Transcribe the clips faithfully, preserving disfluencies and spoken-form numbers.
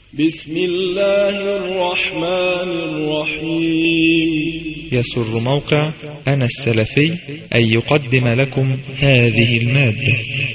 بسم الله الرحمن الرحيم. يسر موقع أنا السلفي أن يقدم لكم هذه المادة.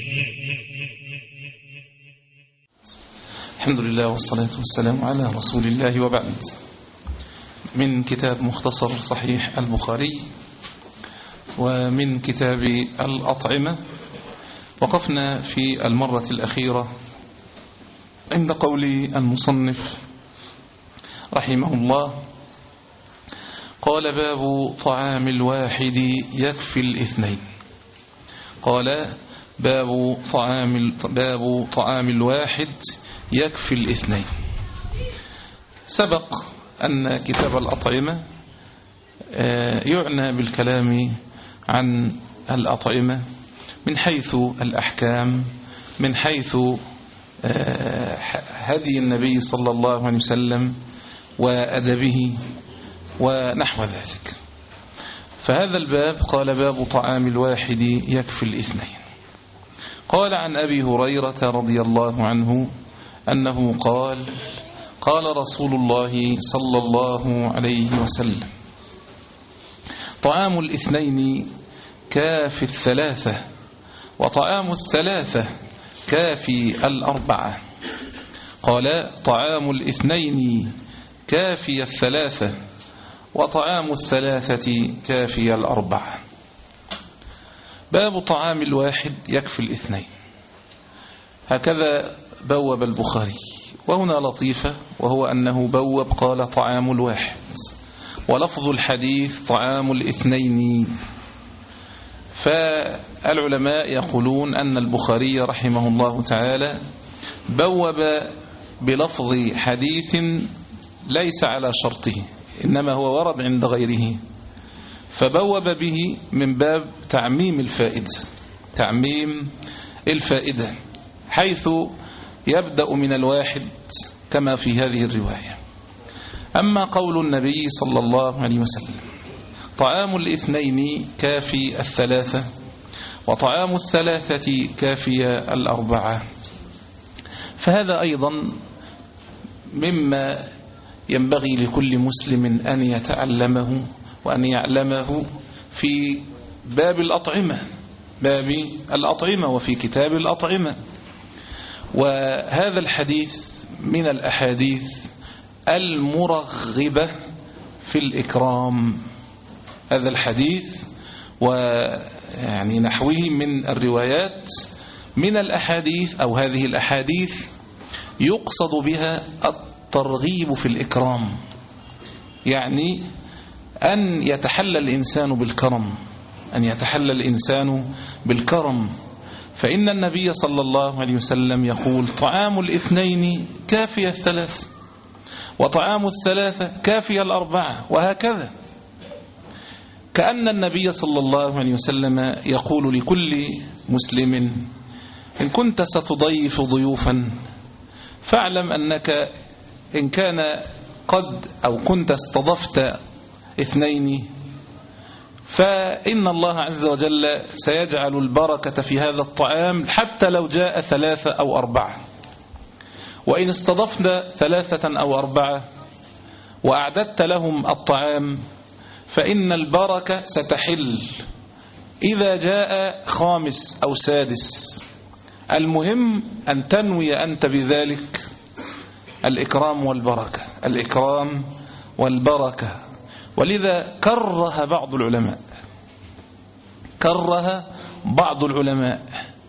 الحمد لله والصلاة والسلام على رسول الله، وبعد. من كتاب مختصر صحيح البخاري ومن كتاب الأطعمة، وقفنا في المرة الأخيرة عند قول المصنف رحمه الله: قال باب طعام الواحد يكفي الاثنين. قال باب طعام باب طعام الواحد يكفي الاثنين. سبق أن كتاب الأطعمة يعنى بالكلام عن الأطعمة من حيث الأحكام، من حيث هدي النبي صلى الله عليه وسلم وأدبه ونحو ذلك. فهذا الباب قال باب طعام الواحد يكفي الاثنين. قال عن أبي هريرة رضي الله عنه أنه قال: قال رسول الله صلى الله عليه وسلم: طعام الاثنين كافي الثلاثة، وطعام الثلاثة كافي الأربعة. قال: طعام الاثنين كافي الثلاثة، وطعام الثلاثة كافي الأربعة. باب طعام الواحد يكفي الاثنين، هكذا بوب البخاري. وهنا لطيفة، وهو أنه بوب قال طعام الواحد، ولفظ الحديث طعام الاثنين. فالعلماء يقولون أن البخاري رحمه الله تعالى بوب بلفظ حديث ليس على شرطه، إنما هو ورد عند غيره، فبوب به من باب تعميم الفائدة تعميم الفائدة حيث يبدأ من الواحد كما في هذه الرواية. أما قول النبي صلى الله عليه وسلم: طعام الاثنين كافي الثلاثة، وطعام الثلاثة كافي الأربعة، فهذا أيضا مما ينبغي لكل مسلم أن يتعلمه وأن يعلمه في باب الأطعمة باب الأطعمة وفي كتاب الأطعمة. وهذا الحديث من الأحاديث المرغبة في الإكرام. هذا الحديث ويعني نحوه من الروايات من الأحاديث، أو هذه الأحاديث يقصد بها الترغيب في الإكرام، يعني أن يتحلى الإنسان بالكرم أن يتحلى الإنسان بالكرم فإن النبي صلى الله عليه وسلم يقول: طعام الاثنين كافي الثلاث، وطعام الثلاثة كافي الأربعة، وهكذا. كأن النبي صلى الله عليه وسلم يقول لكل مسلم: إن كنت ستضيف ضيوفا فاعلم أنك إن كان قد أو كنت استضفت اثنين فإن الله عز وجل سيجعل البركة في هذا الطعام حتى لو جاء ثلاثة أو أربعة. وإن استضفنا ثلاثة أو أربعة وأعددت لهم الطعام فإن البركة ستحل إذا جاء خامس أو سادس. المهم أن تنوي أنت بذلك الإكرام والبركة الإكرام والبركة. ولذا كره بعض العلماء كره بعض العلماء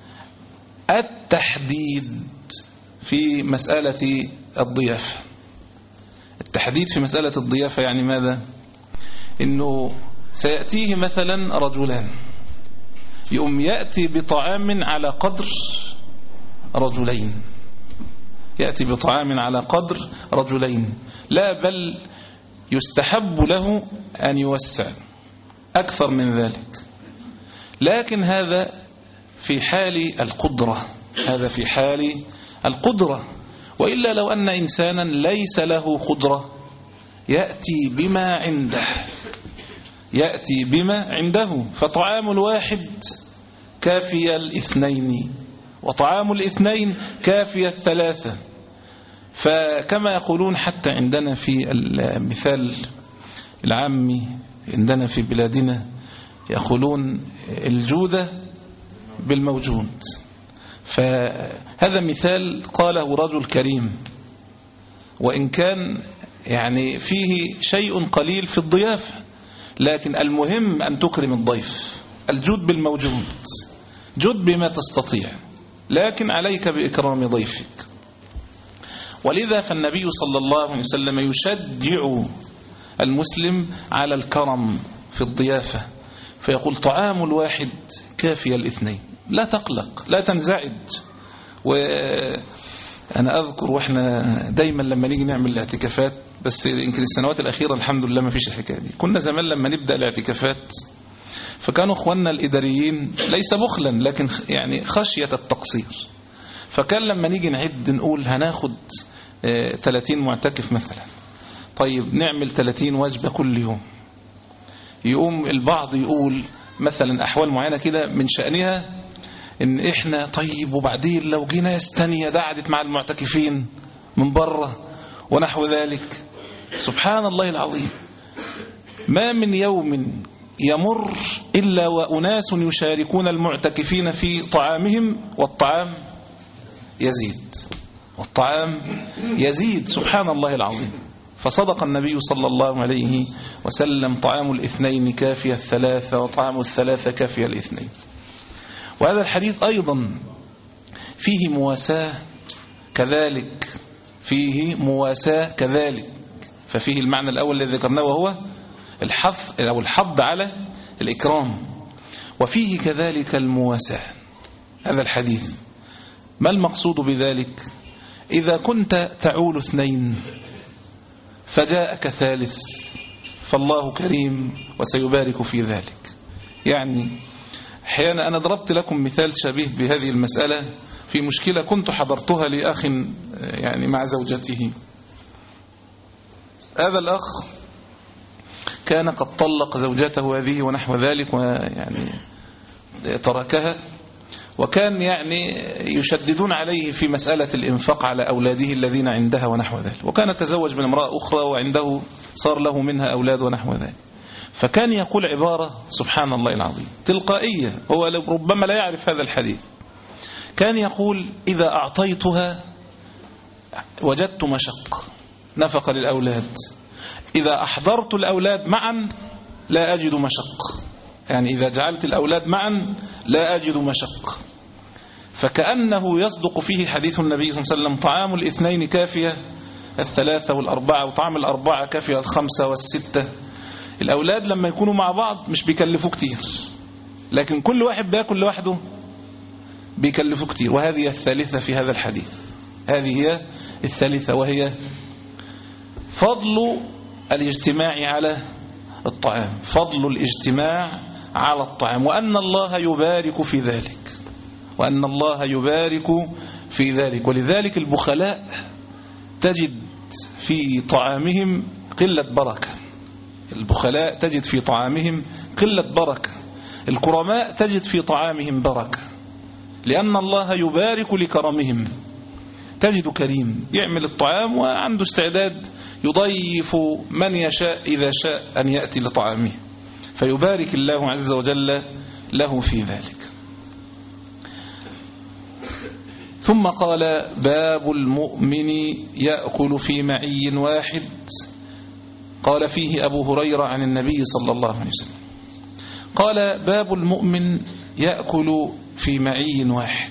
التحديد في مسألة الضيافة. التحديد في مسألة الضيافة يعني ماذا؟ إنه سيأتيه مثلا رجلان، يؤم يأتي بطعام على قدر رجلين يأتي بطعام على قدر رجلين لا بل يستحب له أن يوسع أكثر من ذلك. لكن هذا في حال القدرة هذا في حال القدرة وإلا لو أن إنسانا ليس له قدرة يأتي بما عنده يأتي بما عنده فطعام الواحد كافي الاثنين، وطعام الاثنين كافي الثلاثة. فكما يقولون حتى عندنا في المثال العامي عندنا في بلادنا يقولون الجودة بالموجود. فهذا مثال قاله رجل كريم، وإن كان يعني فيه شيء قليل في الضيافة، لكن المهم أن تكرم الضيف. الجود بالموجود، جد بما تستطيع، لكن عليك بإكرام ضيفك. ولذا فالنبي صلى الله عليه وسلم يشجع المسلم على الكرم في الضيافة، فيقول طعام الواحد كافي الاثنين. لا تقلق، لا تنزعج. وأنا أذكر وإحنا دايما لما نيجي نعمل الاعتكافات، بس يمكن السنوات الأخيرة الحمد لله ما فيش الحكاية دي. كنا زمان لما نبدأ الاعتكافات فكانوا أخواننا الإداريين ليس بخلا لكن يعني خشية التقصير، فكان لما نيجي نعد نقول هناخد ثلاثين معتكف مثلا، طيب نعمل ثلاثين وجبة كل يوم. يقوم البعض يقول مثلا أحوال معينة كده من شأنها إن إحنا طيب وبعدين لو جينا يستني دعدت مع المعتكفين من بره ونحو ذلك. سبحان الله العظيم، ما من يوم يمر إلا وأناس يشاركون المعتكفين في طعامهم، والطعام يزيد والطعام يزيد سبحان الله العظيم. فصدق النبي صلى الله عليه وسلم طعام الاثنين كافي الثلاثة، وطعام الثلاثة كافي الاثنين. وهذا الحديث أيضا فيه مواساة كذلك، فيه مواساة كذلك. ففيه المعنى الأول الذي ذكرناه وهو الحث أو الحض على الإكرام، وفيه كذلك المواساة. هذا الحديث ما المقصود بذلك؟ إذا كنت تعول اثنين فجاءك ثالث فالله كريم وسيبارك في ذلك. يعني أحيانا أنا ضربت لكم مثال شبيه بهذه المسألة في مشكلة كنت حضرتها لأخ يعني مع زوجته. هذا الأخ كان قد طلق زوجته هذه ونحو ذلك، ويعني تركها، وكان يعني يشددون عليه في مسألة الإنفاق على أولاده الذين عندها ونحو ذلك، وكان تزوج من امرأة أخرى وعنده صار له منها أولاد ونحو ذلك. فكان يقول عبارة سبحان الله العظيم تلقائية، هو ربما لا يعرف هذا الحديث. كان يقول إذا أعطيتها وجدت مشق نفقة للأولاد، إذا أحضرت الأولاد معا لا أجد مشق، يعني إذا جعلت الأولاد معا لا أجد مشق. فكأنه يصدق فيه حديث النبي صلى الله عليه وسلم طعام الاثنين كافية الثلاثة والأربعة، وطعام الأربعة كافية الخمسة والستة. الأولاد لما يكونوا مع بعض مش بيكلفوا كتير، لكن كل واحد بياكل لوحده بيكلفوا كتير. وهذه الثالثة في هذا الحديث، هذه هي الثالثة، وهي فضل الاجتماع على الطعام، فضل الاجتماع على الطعام، وأن الله يبارك في ذلك، وأن الله يبارك في ذلك. ولذلك البخلاء تجد في طعامهم قلة بركة، البخلاء تجد في طعامهم قلة بركة، الكرماء تجد في طعامهم بركة، لأن الله يبارك لكرمهم. تجد كريم يعمل الطعام وعنده استعداد يضيف من يشاء إذا شاء أن يأتي لطعامه، فيبارك الله عز وجل له في ذلك. ثم قال باب المؤمن يأكل في معي واحد. قال فيه أبو هريرة عن النبي صلى الله عليه وسلم قال باب المؤمن يأكل في معي واحد.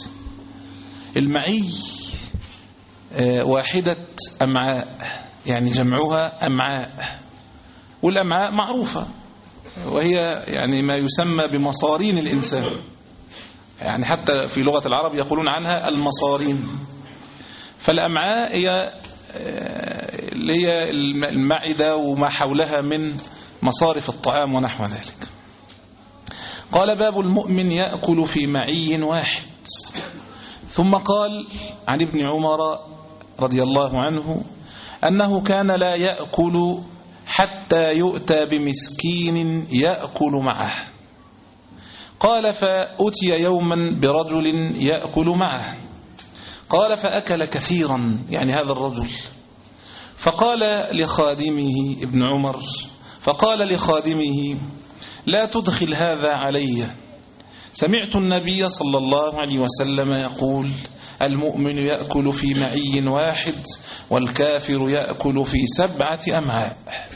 المعي واحدة أمعاء، يعني جمعها أمعاء، والأمعاء معروفة وهي يعني ما يسمى بمصارين الإنسان، يعني حتى في لغة العرب يقولون عنها المصارين. فالأمعاء هي اللي هي المعدة وما حولها من مصارف الطعام ونحو ذلك. قال باب المؤمن يأكل في معي واحد. ثم قال عن ابن عمر رضي الله عنه أنه كان لا يأكل حتى يؤتى بمسكين يأكل معه. قال فأتي يوما برجل يأكل معه، قال فأكل كثيرا، يعني هذا الرجل. فقال لخادمه ابن عمر فقال لخادمه لا تدخل هذا علي، سمعت النبي صلى الله عليه وسلم يقول المؤمن يأكل في معي واحد والكافر يأكل في سبعة أمعاء.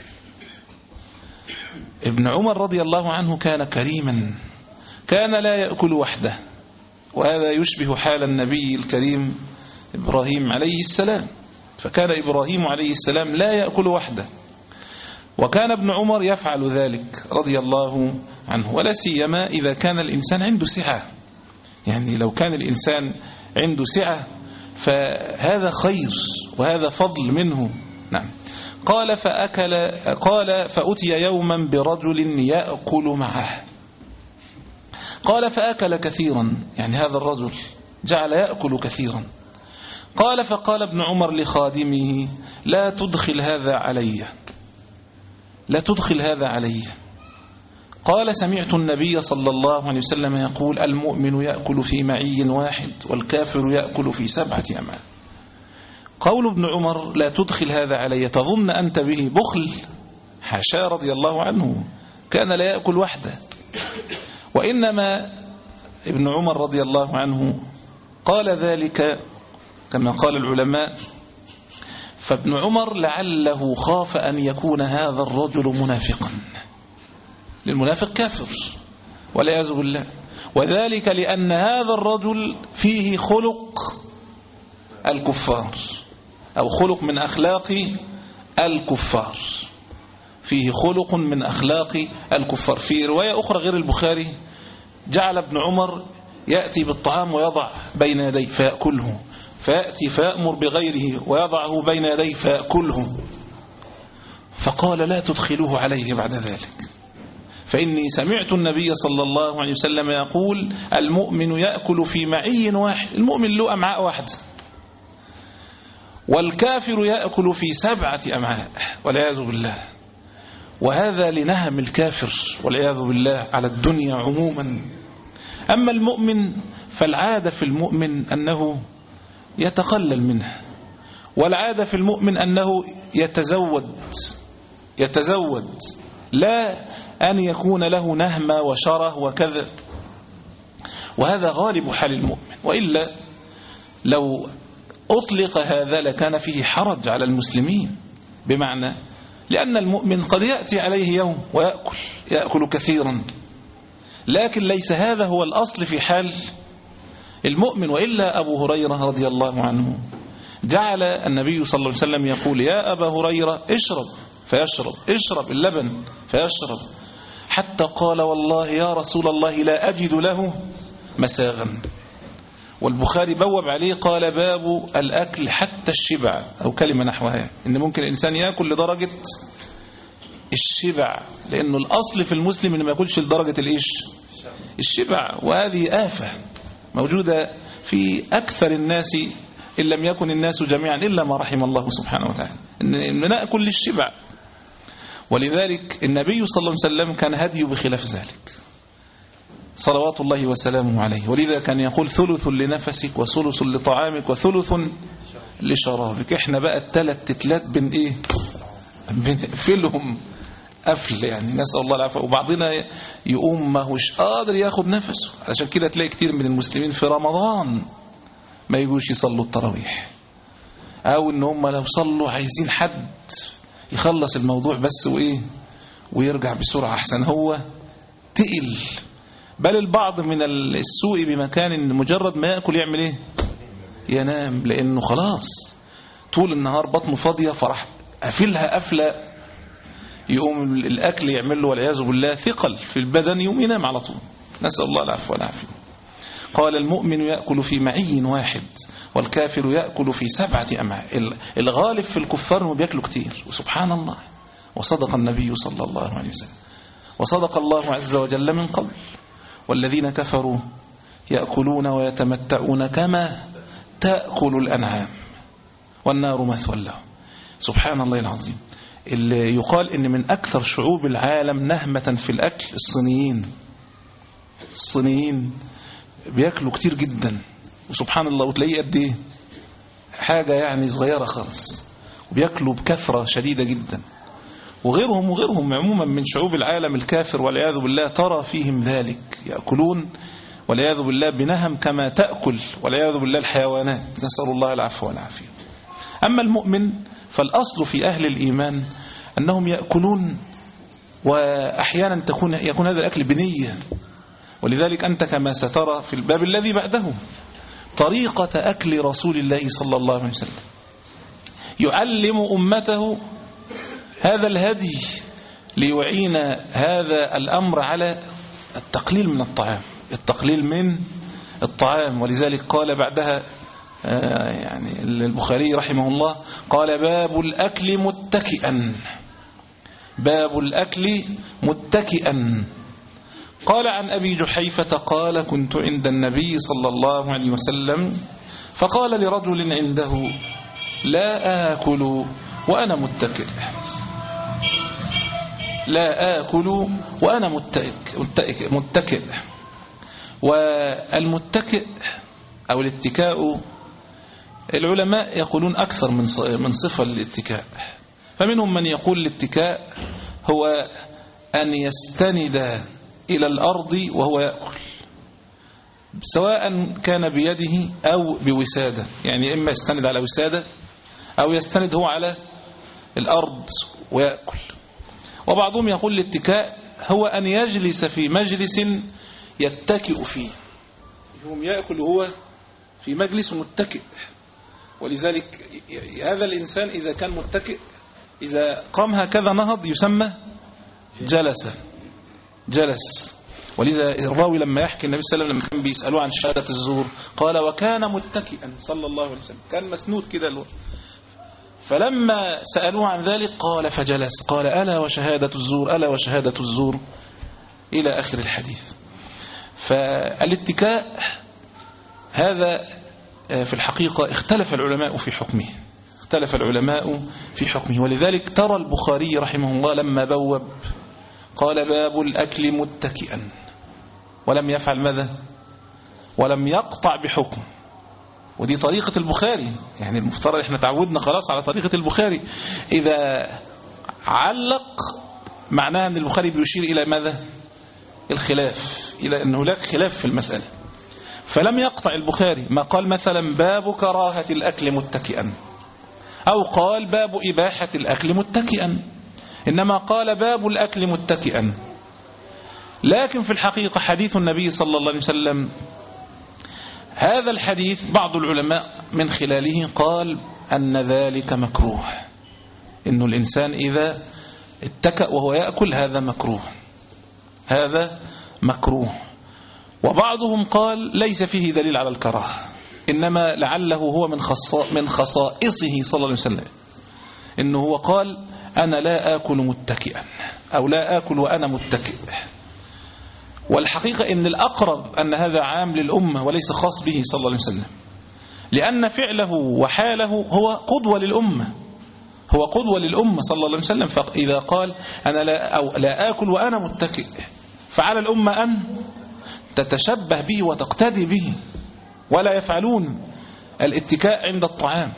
ابن عمر رضي الله عنه كان كريما، كان لا يأكل وحده، وهذا يشبه حال النبي الكريم إبراهيم عليه السلام، فكان إبراهيم عليه السلام لا يأكل وحده، وكان ابن عمر يفعل ذلك رضي الله عنه، ولا سيما إذا كان الإنسان عنده سعة. يعني لو كان الإنسان عنده سعة فهذا خير وهذا فضل منه. نعم. قال فأكل قال فأتي يوما برجل يأكل معه، قال فأكل كثيرا، يعني هذا الرجل جعل يأكل كثيرا. قال فقال ابن عمر لخادمه لا تدخل هذا علي، لا تدخل هذا علي. قال سمعت النبي صلى الله عليه وسلم يقول المؤمن يأكل في معي واحد والكافر يأكل في سبعة أمعاء. قول ابن عمر لا تدخل هذا علي، تظن أنت به بخل؟ حاشا رضي الله عنه، كان لا يأكل وحده. وإنما ابن عمر رضي الله عنه قال ذلك كما قال العلماء، فابن عمر لعله خاف أن يكون هذا الرجل منافقا، للمنافق كافر والعياذ بالله، وذلك لأن هذا الرجل فيه خلق الكفار أو خلق من أخلاق الكفار، فيه خلق من أخلاق الكفار. في رواية أخرى غير البخاري جعل ابن عمر يأتي بالطعام ويضع بين يديه فيأكله، فيأتي فيأمر بغيره ويضعه بين يديه فيأكله، فقال لا تدخلوه عليه بعد ذلك، فإني سمعت النبي صلى الله عليه وسلم يقول المؤمن يأكل في معي واحد، المؤمن له أمعاء واحد، والكافر يأكل في سبعة أمعاء والعياذ بالله. وهذا لنهم الكافر والعياذ بالله على الدنيا عموما. أما المؤمن فالعادة في المؤمن أنه يتقلل منه، والعادة في المؤمن أنه يتزود يتزود لا أن يكون له نهمة وشره وكذا، وهذا غالب حال المؤمن. وإلا لو أطلق هذا لكان فيه حرج على المسلمين، بمعنى لأن المؤمن قد يأتي عليه يوم ويأكل يأكل كثيرا، لكن ليس هذا هو الأصل في حال المؤمن. وإلا أبو هريرة رضي الله عنه جعل النبي صلى الله عليه وسلم يقول يا أبا هريرة اشرب فيشرب، اشرب اللبن فيشرب، حتى قال والله يا رسول الله لا أجد له مساغا. والبخاري بوب عليه قال باب الأكل حتى الشبع، أو كلمة نحوها، إن ممكن الإنسان يأكل لدرجة الشبع، لأنه الأصل في المسلم إنه ما يأكلش لدرجة الإيش الشبع، وهذه آفة موجودة في أكثر الناس إن لم يكن الناس جميعا إلا ما رحم الله سبحانه وتعالى، إن نأكل للشبع. ولذلك النبي صلى الله عليه وسلم كان هديه بخلاف ذلك صلوات الله وسلامه عليه، ولذا كان يقول ثلث لنفسك وثلث لطعامك وثلث لشرابك. احنا بقى الثلاث تتلات بن ايه بنقفلهم قفل، يعني نسأل الله العافية. وبعضنا يقوم ما هوش قادر ياخد نفسه، علشان كده تلاقي كتير من المسلمين في رمضان ما يجوش يصلوا التراويح، او ان هم لو صلوا عايزين حد يخلص الموضوع بس وايه ويرجع بسرعة احسن هو تقل. بل البعض من السوء بمكان ان مجرد ما يأكل يعمل ايه ينام، لانه خلاص طول النهار بطنه فاضية فرح قافلها قفلة، يقوم الاكل يعمل له والعياذ بالله ثقل في البدن، يقوم ينام على طول، نسأل الله العفو والعافية. قال المؤمن يأكل في معي واحد والكافر يأكل في سبعة أمعاء. الغالب في الكفار انه بياكلوا كتير، وسبحان الله، وصدق النبي صلى الله عليه وسلم، وصدق الله عز وجل من قبل والذين كفروا يأكلون ويتمتعون كما تأكل الأنعام والنار مثوى لهم. سبحان الله العظيم. اللي يقال إن من أكثر شعوب العالم نهمة في الأكل الصينيين. الصينيين بيأكلوا كتير جدا، وسبحان الله، وتلاقيه قد إيه حاجة يعني صغيرة خالص، وبيأكلوا بكثرة شديدة جدا. وغيرهم وغيرهم عموما من شعوب العالم الكافر والعياذ بالله ترى فيهم ذلك، يأكلون والعياذ بالله بنهم كما تأكل والعياذ بالله الحيوانات، نسأل الله العفو والعافية. أما المؤمن فالأصل في أهل الإيمان أنهم يأكلون، وأحيانا تكون يكون هذا الأكل بنية. ولذلك أنت كما سترى في الباب الذي بعده طريقة أكل رسول الله صلى الله عليه وسلم، يعلم أمته هذا الهدي ليعين هذا الأمر على التقليل من الطعام، التقليل من الطعام. ولذلك قال بعدها يعني البخاري رحمه الله قال باب الأكل متكئا، باب الأكل متكئا. قال عن أبي جحيفة قال كنت عند النبي صلى الله عليه وسلم فقال لرجل عنده لا آكل وأنا متكئ، لا آكل وأنا متكئ, متكئ, متكئ. والمتكئ أو الاتكاء العلماء يقولون أكثر من من صفة للاتكاء. فمنهم من يقول الاتكاء هو أن يستند إلى الأرض وهو يأكل، سواء كان بيده أو بوسادة، يعني إما يستند على وسادة أو يستند هو على الأرض ويأكل. وبعضهم يقول الاتكاء هو أن يجلس في مجلس يتكئ فيه، يوم يأكل هو في مجلس متكئ. ولذلك هذا الإنسان إذا كان متكئ إذا قام هكذا نهض يسمى جلس جلس. ولذا الراوي لما يحكي النبي صلى الله عليه وسلم لما كان بيسألوه عن شهادة الزور قال وكان متكئا صلى الله عليه وسلم، كان مسنود كده. فلما سألوه عن ذلك قال فجلس، قال ألا وشهادة الزور ألا وشهادة الزور إلى آخر الحديث. فالاتكاء هذا في الحقيقة اختلف العلماء في حكمه، اختلف العلماء في حكمه. ولذلك ترى البخاري رحمه الله لما بوب قال باب الأكل متكئا، ولم يفعل ماذا؟ ولم يقطع بحكم. ودي طريقة البخاري، يعني المفترض احنا تعودنا خلاص على طريقة البخاري، إذا علق معناه أن البخاري بيشير إلى ماذا؟ الخلاف، إلى أن هناك خلاف في المسألة. فلم يقطع البخاري، ما قال مثلا باب كراهة الأكل متكئا أو قال باب إباحة الأكل متكئا، إنما قال باب الأكل متكئا. لكن في الحقيقة حديث النبي صلى الله عليه وسلم هذا الحديث بعض العلماء من خلاله قال أن ذلك مكروه، إنه الإنسان إذا اتكأ وهو يأكل هذا مكروه، هذا مكروه. وبعضهم قال ليس فيه دليل على الكراهة، إنما لعله هو من خصائص من خصائصه صلى الله عليه وسلم، إنه هو قال أنا لا آكل متكئا أو لا آكل وأنا متكئ. والحقيقة إن الأقرب أن هذا عام للأمة وليس خاص به صلى الله عليه وسلم، لأن فعله وحاله هو قدوة للأمة، هو قدوة للأمة صلى الله عليه وسلم. فإذا قال أنا لا, أو لا آكل وأنا متكئ فعلى الأمة أن تتشبه به وتقتدي به، ولا يفعلون الاتكاء عند الطعام.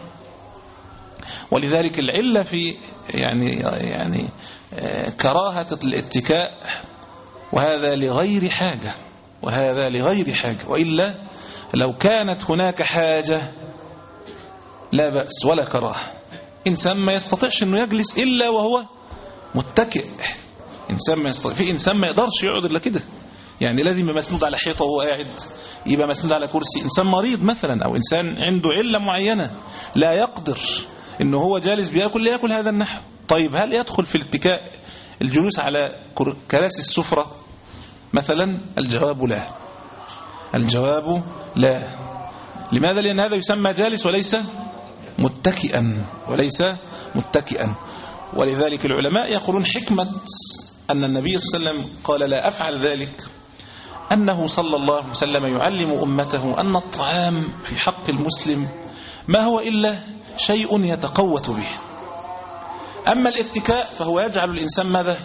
ولذلك العلة في يعني يعني كراهة الاتكاء، وهذا لغير حاجة، وهذا لغير حاجة، وإلا لو كانت هناك حاجة لا بأس ولا كراهة. إنسان ما يستطيعش أنه يجلس إلا وهو متكئ، إنسان ما يستطيع، في إنسان ما يقدرش يقعد إلا كده، يعني لازم يبقى مسنود على حيطة وهو قاعد، يبقى مسنود على كرسي. إنسان مريض مثلا أو إنسان عنده علة معينة لا يقدر إنه هو جالس بيأكل لا يأكل هذا النحو. طيب هل يدخل في الاتكاء الجلوس على كراسي السفرة مثلا؟ الجواب لا، الجواب لا. لماذا؟ لأن هذا يسمى جالس وليس متكئا، وليس متكئا. ولذلك العلماء يقولون حكمة أن النبي صلى الله عليه وسلم قال لا أفعل ذلك أنه صلى الله عليه وسلم يعلم أمته أن الطعام في حق المسلم ما هو إلا شيء يتقوت به. أما الاتكاء فهو يجعل الإنسان ماذا؟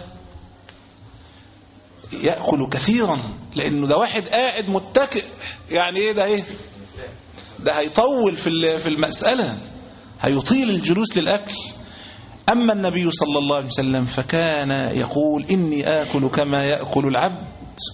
يأكل كثيرا، لأنه ده واحد قاعد متكئ، يعني إيه ده؟ إيه ده هيطول في في المسألة، هيطيل الجلوس للأكل. أما النبي صلى الله عليه وسلم فكان يقول إني آكل كما يأكل العبد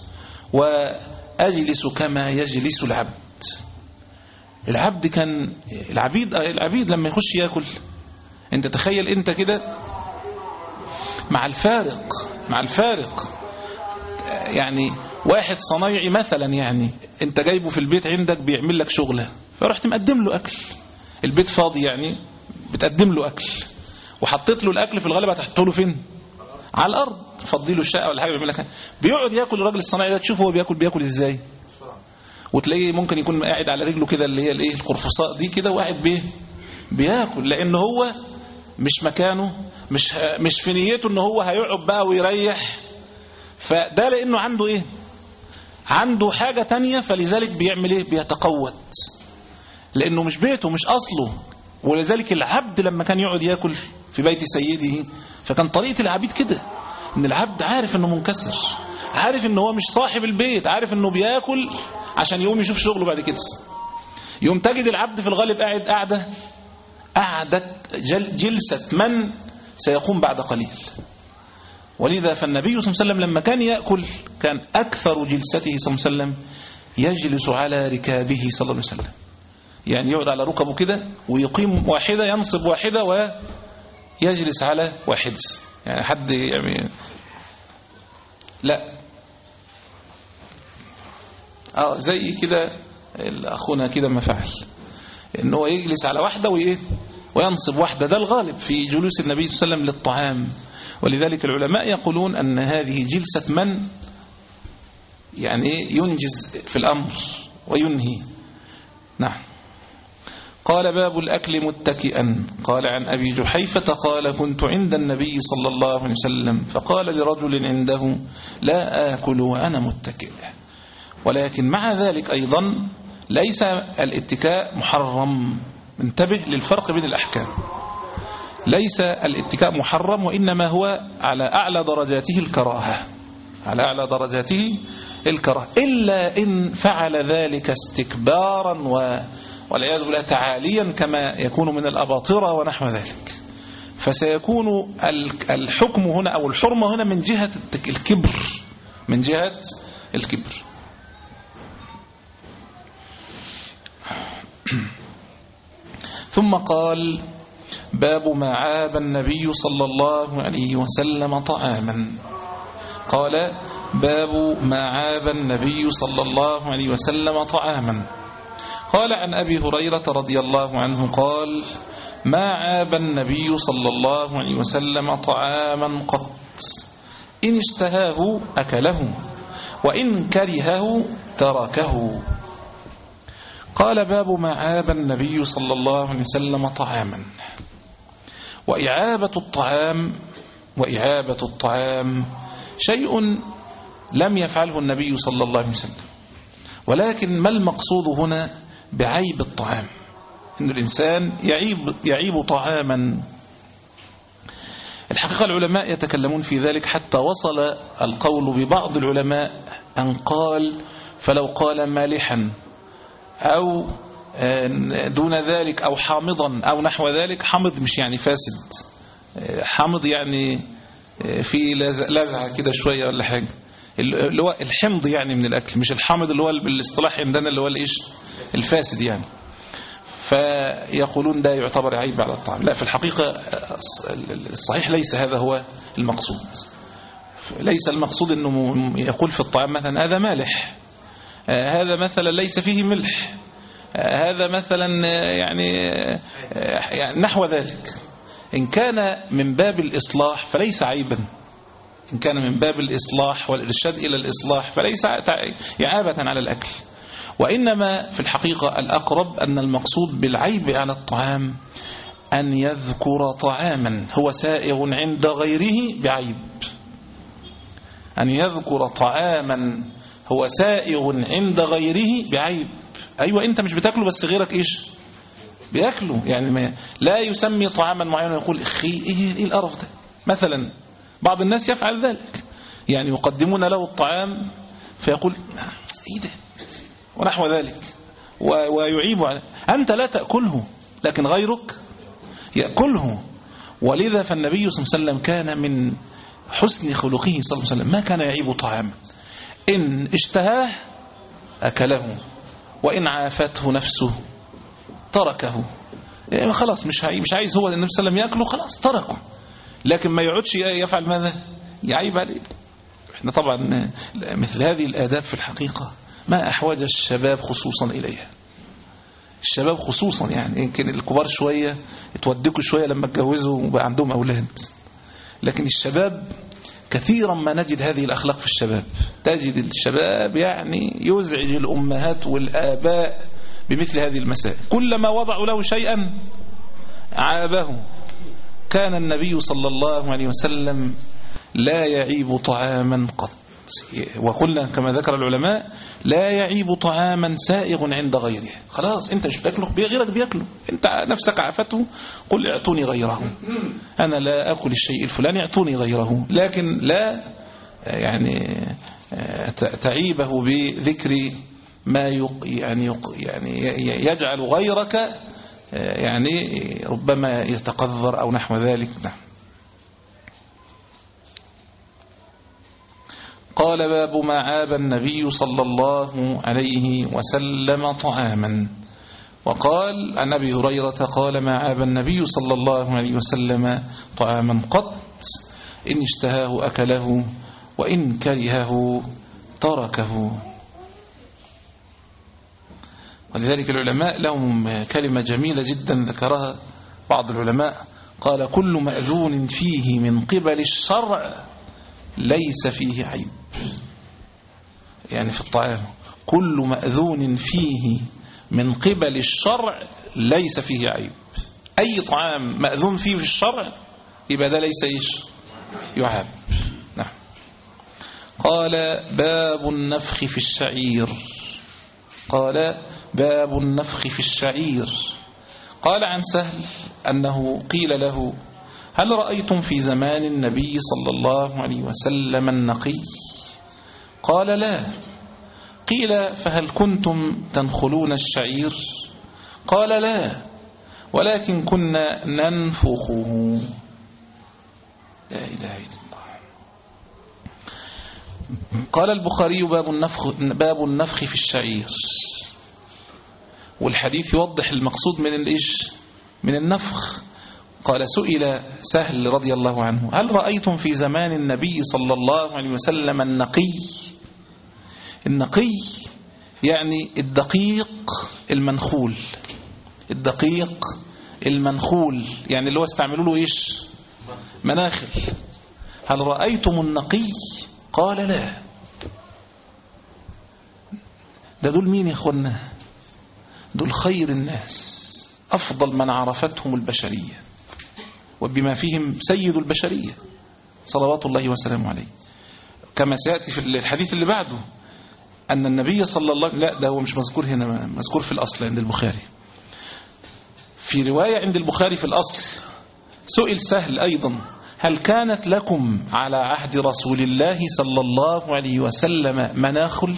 وأجلس كما يجلس العبد. العبد كان العبيد العبيد لما يخش يأكل، انت تخيل انت كده مع الفارق مع الفارق يعني واحد صنايعي مثلا، يعني انت جايبه في البيت عندك بيعمل لك شغله، فرحت مقدم له اكل، البيت فاضي يعني بتقدم له اكل، وحطيت له الاكل في الغالب هتحطه له فين؟ على الارض، فضي له الشقه ولا حاجه بيعمل لك، بيقعد ياكل الراجل الصنايعي ده، تشوف هو بياكل بياكل ازاي، وتلاقيه ممكن يكون قاعد على رجله كده اللي هي الايه القرفصاء دي كده، وقاعد بيه بياكل، لان هو مش مكانه، مش مش في نيته ان هو هيقعد بقى ويريح، فده لانه عنده ايه؟ عنده حاجة تانية، فلذلك بيعمل ايه؟ بيتقوت، لانه مش بيته مش اصله. ولذلك العبد لما كان يقعد ياكل في بيت سيده، فكان طريقة العبيد كده، ان العبد عارف انه منكسر، عارف انه هو مش صاحب البيت، عارف انه بياكل عشان يقوم يشوف شغله بعد كده. يوم تجد العبد في الغالب قاعد قاعدة قعدت جل جلسة من سيقوم بعد قليل. ولذا فالنبي صلى الله عليه وسلم لما كان يأكل كان أكثر جلسته صلى الله عليه وسلم يجلس على ركابه صلى الله عليه وسلم، يعني يقعد على ركبه كده ويقيم واحدة، ينصب واحدة ويجلس على واحدة، يعني حد يعني لا اه زي كده أخونا كده ما فعل، إنه هو يجلس على واحدة وإيه وينصب واحدة، ده الغالب في جلوس النبي صلى الله عليه وسلم للطعام. ولذلك العلماء يقولون أن هذه جلسة من يعني ينجز في الأمر وينهي. نعم. قال باب الأكل متكئا. قال عن أبي جحيفة قال كنت عند النبي صلى الله عليه وسلم فقال لرجل عنده لا آكل وأنا متكئ. ولكن مع ذلك أيضا ليس الاتكاء محرم، انتبه للفرق بين الأحكام، ليس الاتكاء محرم، وإنما هو على أعلى درجاته الكراهة، على أعلى درجاته الكراهة، إلا إن فعل ذلك استكبارا و... والعياذ بالله تعاليا كما يكون من الأباطرة ونحو ذلك، فسيكون الحكم هنا أو الحرمة هنا من جهة الكبر، من جهة الكبر. ثم قال باب ما عاب النبي صلى الله عليه وسلم طعاما. قال باب ما عاب النبي صلى الله عليه وسلم طعاما. قال عن أبي هريرة رضي الله عنه قال ما عاب النبي صلى الله عليه وسلم طعاما قط، إن اشتهاه أكله وإن كرهه تركه. قال باب ما عاب النبي صلى الله عليه وسلم طعاما. وإعابة الطعام وإعابة الطعام شيء لم يفعله النبي صلى الله عليه وسلم، ولكن ما المقصود هنا بعيب الطعام؟ إن الإنسان يعيب, يعيب طعاما. الحقيقة العلماء يتكلمون في ذلك حتى وصل القول ببعض العلماء أن قال فلو قال مالحا أو دون ذلك أو حامضا أو نحو ذلك، حامض مش يعني فاسد، حامض يعني في لذعة كده شوية ولا حاجة، اللي هو الحمض يعني من الأكل، مش الحامض اللي هو بالاصطلاح عندنا اللي هو الإيش الفاسد يعني، فيقولون ده يعتبر عيب على الطعام. لا، في الحقيقة الصحيح ليس هذا هو المقصود، ليس المقصود أنه يقول في الطعام مثلا هذا مالح، هذا مثلا ليس فيه ملح، هذا مثلا يعني, يعني نحو ذلك. إن كان من باب الإصلاح فليس عيبا، إن كان من باب الإصلاح والإرشاد إلى الإصلاح فليس إعابة على الأكل. وإنما في الحقيقة الأقرب أن المقصود بالعيب على الطعام أن يذكر طعاما هو سائغ عند غيره بعيب، أن يذكر طعاما هو سائغ عند غيره بعيب. أيوة أنت مش بتاكله بس غيرك إيش بياكله، يعني ما لا يسمي طعاما معينا ويقول اخي ايه, إيه القرف ده مثلا. بعض الناس يفعل ذلك، يعني يقدمون له الطعام فيقول ايه ده ونحو ذلك، ويعيب عليه. أنت لا تأكله لكن غيرك يأكله. ولذا فالنبي صلى الله عليه وسلم كان من حسن خلقه صلى الله عليه وسلم ما كان يعيب طعاما، إن اشتهاه أكله، وإن عافته نفسه تركه. يعني خلاص مش مش عايز هو النبي صلى الله عليه وسلم يأكله، خلاص تركه، لكن ما يقعدش يفعل ماذا؟ يعيب عليه. احنا طبعا مثل هذه الآداب في الحقيقة ما أحوج الشباب خصوصا إليها. الشباب خصوصا يعني يمكن الكبار شوية يتودكوا شوية لما اتجوزوا وبقى عندهم أولاد، لكن الشباب كثيرا ما نجد هذه الأخلاق في الشباب. تجد الشباب يعني يزعج الأمهات والآباء بمثل هذه المسائل، كلما وضعوا له شيئا عابه. كان النبي صلى الله عليه وسلم لا يعيب طعاما قط، وقلنا كما ذكر العلماء لا يعيب طعاما سائغ عند غيره. خلاص انت مش بتاكله، غيرك بياكله، انت نفسك عافته، قل اعطوني غيره، انا لا اكل الشيء الفلاني اعطوني غيره، لكن لا يعني تعيبه بذكر ما يق يعني يق يعني يجعل غيرك يعني ربما يتقذر او نحو ذلك. نعم. قال باب ما عاب النبي صلى الله عليه وسلم طعاما. وقال عن أبي هريرة قال ما عاب النبي صلى الله عليه وسلم طعاما قط، إن اشتهاه أكله وإن كرهه تركه. ولذلك العلماء لهم كلمة جميلة جدا ذكرها بعض العلماء، قال كل مأذون فيه من قبل الشرع ليس فيه عيب. يعني في الطعام كل مأذون فيه من قبل الشرع ليس فيه عيب. أي طعام مأذون فيه في الشرع يبقى ده ليس إيش يعاب. نعم. قال باب النفخ في الشعير. قال باب النفخ في الشعير. قال عن سهل أنه قيل له هل رأيتم في زمان النبي صلى الله عليه وسلم النقي؟ قال لا. قيل فهل كنتم تنخلون الشعير؟ قال لا، ولكن كنا ننفخه. لا إله إلا الله. قال البخاري باب النفخ, باب النفخ في الشعير، والحديث يوضح المقصود من الإيش من النفخ. قال سئل سهل رضي الله عنه هل رأيتم في زمان النبي صلى الله عليه وسلم النقي؟ النقي يعني الدقيق المنخول، الدقيق المنخول يعني اللي هو استعملوا له إيش مناخل. هل رأيتم النقي؟ قال لا. ده دول مين يا اخوانا؟ دول خير الناس، أفضل من عرفتهم البشرية، وبما فيهم سيد البشرية صلوات الله وسلامه عليه. كما سيأتي في الحديث اللي بعده أن النبي صلى الله عليه وسلم، لا ده هو مش مذكور هنا، مذكور في الأصل عند البخاري، في رواية عند البخاري في الأصل سئل سهل أيضا هل كانت لكم على عهد رسول الله صلى الله عليه وسلم مناخل؟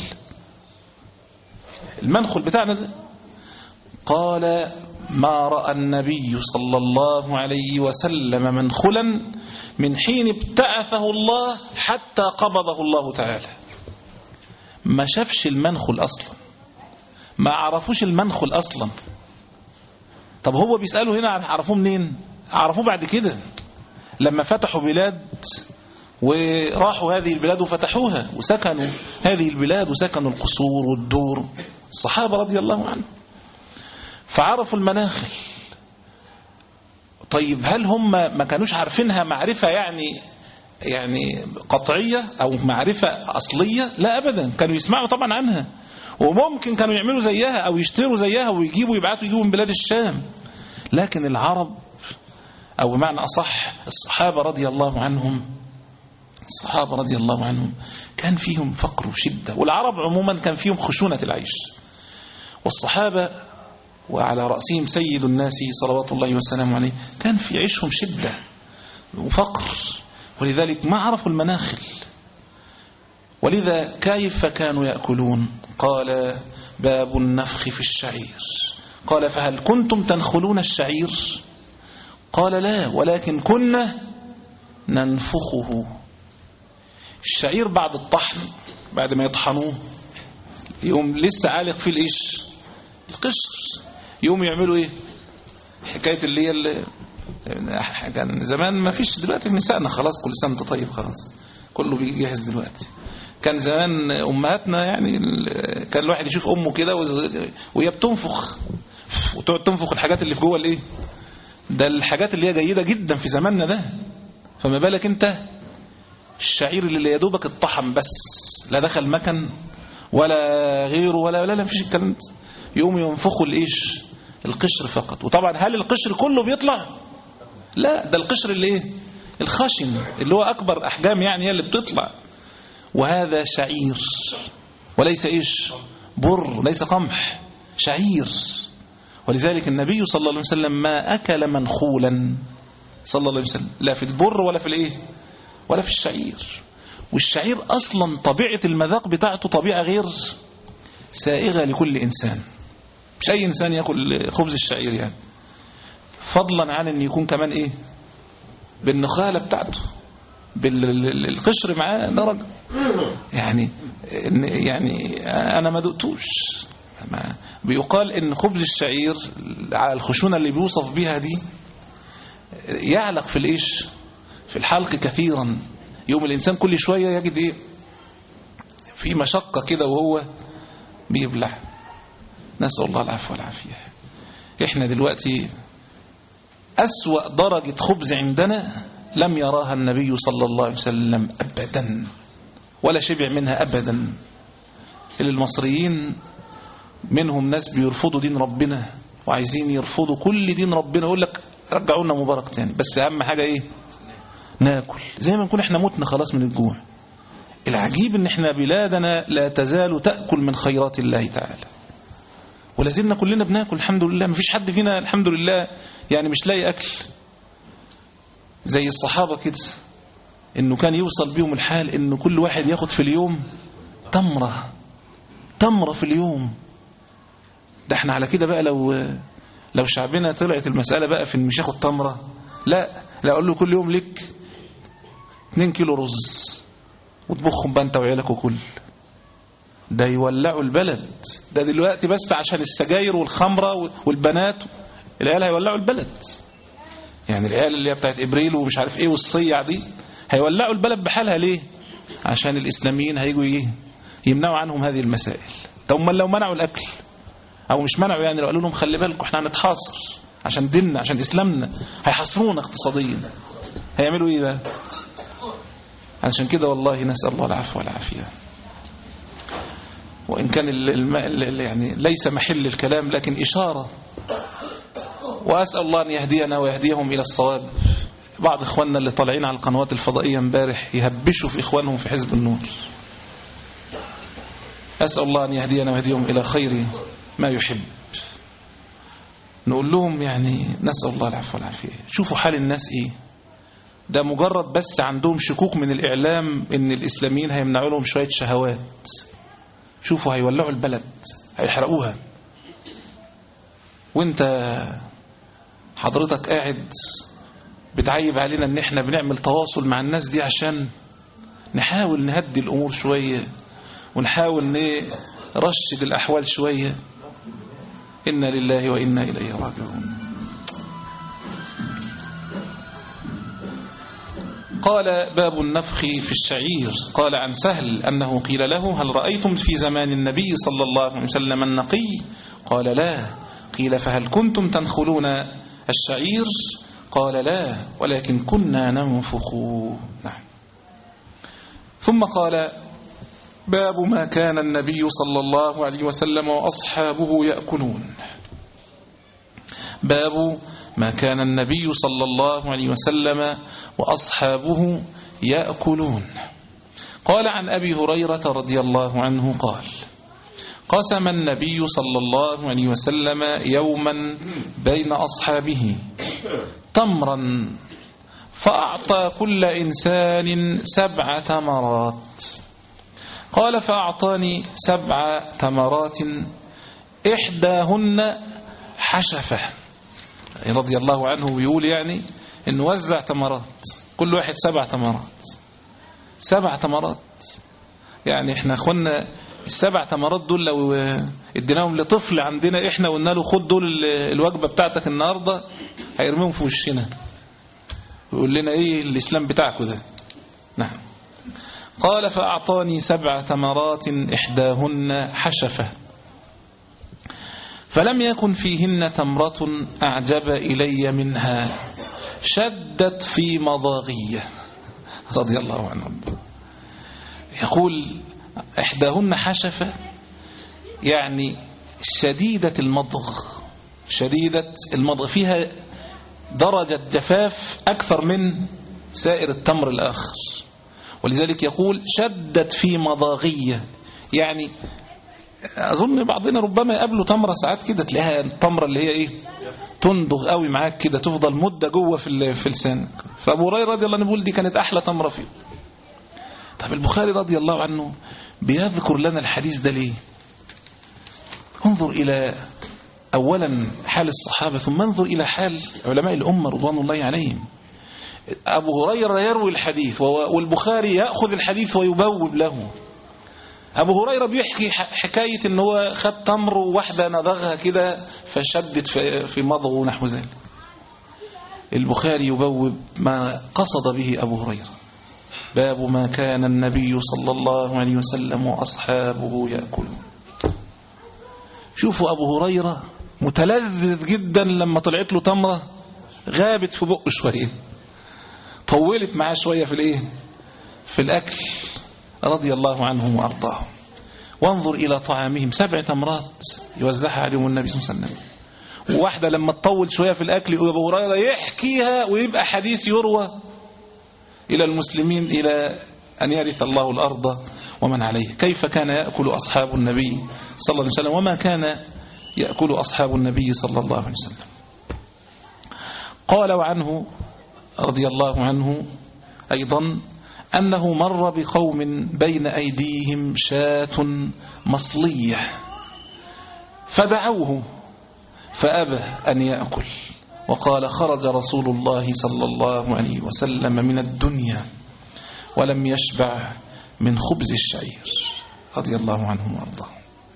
المنخل بتاعنا ده. قال ما رأى النبي صلى الله عليه وسلم منخلا من حين ابتعثه الله حتى قبضه الله تعالى. ما شافش المنخل أصلا، ما عرفوش المنخل أصلا. طب هو بيسأله هنا عرفوه منين؟ عرفوه بعد كده لما فتحوا بلاد وراحوا هذه البلاد وفتحوها وسكنوا هذه البلاد وسكنوا القصور والدور، الصحابة رضي الله عنهم فعرفوا المناخل. طيب هل هم ما كانوش عارفينها معرفة يعني يعني قطعية أو معرفة أصلية؟ لا أبدا، كانوا يسمعوا طبعا عنها، وممكن كانوا يعملوا زيها أو يشتروا زيها ويجيبوا يبعثوا يجيبوا من بلاد الشام. لكن العرب أو بمعنى أصح الصحابة رضي الله عنهم الصحابة رضي الله عنهم كان فيهم فقر وشدة، والعرب عموما كان فيهم خشونة العيش، والصحابة وعلى رأسهم سيد الناس صلوات الله وسلامه عليه كان في عيشهم شدة وفقر، ولذلك ما عرفوا المناخل. ولذا كيف كانوا يأكلون؟ قال باب النفخ في الشعير. قال فهل كنتم تنخلون الشعير؟ قال لا ولكن كنا ننفخه. الشعير بعد الطحن، بعد ما يطحنوه يوم لسه عالق فيه الإيش القشر، يوم يعملوا ايه حكاية اللي هي اللي كان زمان ما فيش، دلوقتي في نسائنا خلاص كل سنة طيب خلاص كله بيجهز دلوقتي. كان زمان أمهاتنا يعني كان الواحد يشوف أمه كده وهي بتنفخ وتقعد تنفخ الحاجات اللي في جوه الايه ده، الحاجات اللي هي جيدة جدا في زماننا ده. فما بالك انت الشعير اللي يا دوبك الطحن بس، لا دخل مكن ولا غيره ولا لا لا فيش الكلام ده، يوم ينفخوا الايش القشر فقط. وطبعا هل القشر كله بيطلع؟ لا، ده القشر اللي ايه الخشن اللي هو اكبر احجام يعني هي اللي بتطلع. وهذا شعير وليس ايش بر، ليس قمح، شعير. ولذلك النبي صلى الله عليه وسلم ما اكل منخولا صلى الله عليه وسلم، لا في البر ولا في الايه ولا في الشعير. والشعير اصلا طبيعة المذاق بتاعته طبيعة غير سائغة لكل انسان، مش اي انسان ياكل خبز الشعير يعني، فضلا عن ان يكون كمان ايه بالنخالة بتاعته بالقشر معاه درجة يعني. يعني انا ما دقتوش، بيقال ان خبز الشعير على الخشونة اللي بيوصف بها دي يعلق في الايش في الحلق كثيرا، يوم الانسان كل شوية يجد ايه في مشقة كده وهو بيبلع. نسأل الله العفو والعافية. احنا دلوقتي أسوأ درجة خبز عندنا لم يراها النبي صلى الله عليه وسلم أبدا، ولا شبع منها أبدا. المصريين منهم ناس بيرفضوا دين ربنا وعايزين يرفضوا كل دين ربنا، يقول لك رجعونا مبارك تاني، بس أهم حاجة إيه ناكل، زي ما نكون احنا متنا خلاص من الجوع. العجيب ان احنا بلادنا لا تزال تأكل من خيرات الله تعالى، ولازلنا كلنا بناكل الحمد لله. مفيش حد فينا الحمد لله يعني مش لاقي أكل زي الصحابة كده، انه كان يوصل بيهم الحال انه كل واحد ياخد في اليوم تمرة تمرة في اليوم. ده احنا على كده بقى لو لو شعبنا طلعت المسألة بقى في مش ياخد تمرة، لا لا اقول له كل يوم لك اتنين كيلو رز وتبخهم بقى انت وعيالك وكل ده يولعوا البلد. ده دلوقتي بس عشان السجاير والخمرة والبنات العيال هيولعوا البلد، يعني العيال اللي هي بتاعت ابريل ومش عارف ايه والصيع دي هيولعوا البلد بحالها. ليه؟ عشان الاسلاميين هيجوا ايه يمنعوا عنهم هذه المسائل. طب ما لو منعوا الاكل او مش منعوا يعني لو قالوا لهم خلي بالكم احنا هنتحاصر عشان ديننا عشان اسلامنا، هيحاصرونا اقتصاديا، هيعملوا ايه بقى؟ عشان كده والله نسأل الله العفو والعافية. وإن كان الم... يعني ليس محل الكلام لكن إشارة، وأسأل الله أن يهدينا ويهديهم إلى الصواب. بعض إخواننا اللي طالعين على القنوات الفضائية امبارح يهبشوا في إخوانهم في حزب النور، أسأل الله أن يهدينا ويهديهم إلى خير ما يحب. نقول لهم يعني نسأل الله العفو والعافية. شوفوا حال الناس إيه، ده مجرد بس عندهم شكوك من الإعلام إن الإسلاميين هيمنعوا لهم شوية شهوات، شوفوا هيولعوا البلد هيحرقوها، وانت حضرتك قاعد بتعيب علينا ان احنا بنعمل تواصل مع الناس دي عشان نحاول نهدي الامور شوية ونحاول نرشد الاحوال شوية. إنا لله وإنا إليه راجعون. قال باب النفخ في الشعير. قال عن سهل أنه قيل له هل رأيتم في زمان النبي صلى الله عليه وسلم النقي؟ قال لا. قيل فهل كنتم تنخلون الشعير؟ قال لا ولكن كنا ننفخ. نعم. ثم قال باب ما كان النبي صلى الله عليه وسلم وأصحابه يأكلون. باب ما كان النبي صلى الله عليه وسلم وأصحابه يأكلون. قال عن أبي هريرة رضي الله عنه قال قسم النبي صلى الله عليه وسلم يوما بين أصحابه تمرا فأعطى كل إنسان سبع تمرات. قال فأعطاني سبع تمرات إحداهن حشفة، رضي الله عنه بيقول يعني إن وزع تمرات، كل واحد سبع تمرات، سبع تمرات. يعني احنا أخوانا السبع تمرات دول لو اديناهم لطفل عندنا احنا وقلنا له خد دول الوجبة بتاعتك النهاردة، هيرميهم في وشنا ويقول لنا ايه الإسلام بتاعكم ده. نعم. قال فأعطاني سبع تمرات إحداهن حشفة، فلم يكن فيهن تمرة أعجب إلي منها، شدت في مضاغية، رضي الله عنه. يقول إحداهن حشفة يعني شديدة المضغ، شديدة المضغ، فيها درجة جفاف أكثر من سائر التمر الآخر، ولذلك يقول شدت في مضاغية. يعني أظن بعضنا ربما يقابله تمرة ساعات كده تلاقيها التمرة اللي هي إيه تندغ قوي معاك كده، تفضل مدة جوه في في لسانك. فأبو هريرة رضي الله عنه بيقول دي كانت أحلى تمرة فيه. طب البخاري رضي الله عنه بيذكر لنا الحديث ده ليه؟ انظر إلى أولا حال الصحابة، ثم انظر إلى حال علماء الأمة رضوان الله عليهم. أبو هريرة يروي الحديث والبخاري يأخذ الحديث ويبوب له. أبو هريرة بيحكي حكاية إن هو خد تمر وواحدة نضغها كده فشدت في مضغ ونحو ذلك. البخاري يبوب ما قصد به أبو هريرة، باب ما كان النبي صلى الله عليه وسلم وأصحابه يأكلون. شوفوا أبو هريرة متلذذ جدا لما طلعت له تمرة غابت في بقه شوية، طولت معاه شوية في الايه في الأكل، رضي الله عنهم وأرضاهم. وانظر إلى طعامهم، سبع تمرات يوزعها عليهم النبي صلى الله عليه وسلم، وواحدة لما تطول شوية في الأكل أبو هريرة يحكيها ويبقى حديث يروى إلى المسلمين إلى أن يرث الله الأرض ومن عليه. كيف كان يأكل أصحاب النبي صلى الله عليه وسلم وما كان يأكل أصحاب النبي صلى الله عليه وسلم. قال وعنه رضي الله عنه أيضا أنه مر بقوم بين أيديهم شاة مصلية فدعوه فأبى أن يأكل، وقال خرج رسول الله صلى الله عليه وسلم من الدنيا ولم يشبع من خبز الشعير، رضي الله عنه وارضاه.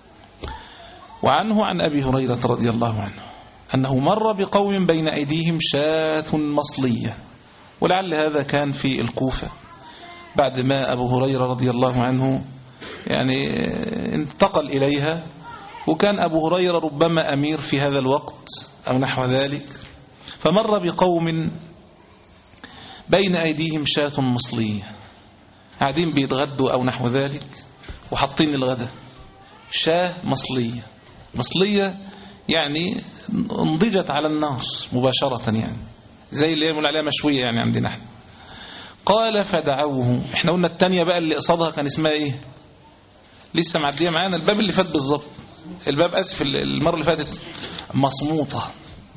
وعنه عن أبي هريرة رضي الله عنه أنه مر بقوم بين أيديهم شاة مصلية، ولعل هذا كان في الكوفة بعد ما أبو هريرة رضي الله عنه يعني انتقل إليها، وكان أبو هريرة ربما أمير في هذا الوقت أو نحو ذلك، فمر بقوم بين أيديهم شاة مصلية، قاعدين بيتغدوا أو نحو ذلك وحاطين الغداء، شاة مصلية، مصلية يعني انضجت على النار مباشرة، يعني زي اللي يقول عليها مشوية يعني عندنا احنا. قال فدعوه، احنا قلنا التانية بقى اللي قصدها كان اسمها ايه؟ لسه معدية معانا الباب اللي فات بالظبط، الباب اسف المرة اللي فاتت مصموطة.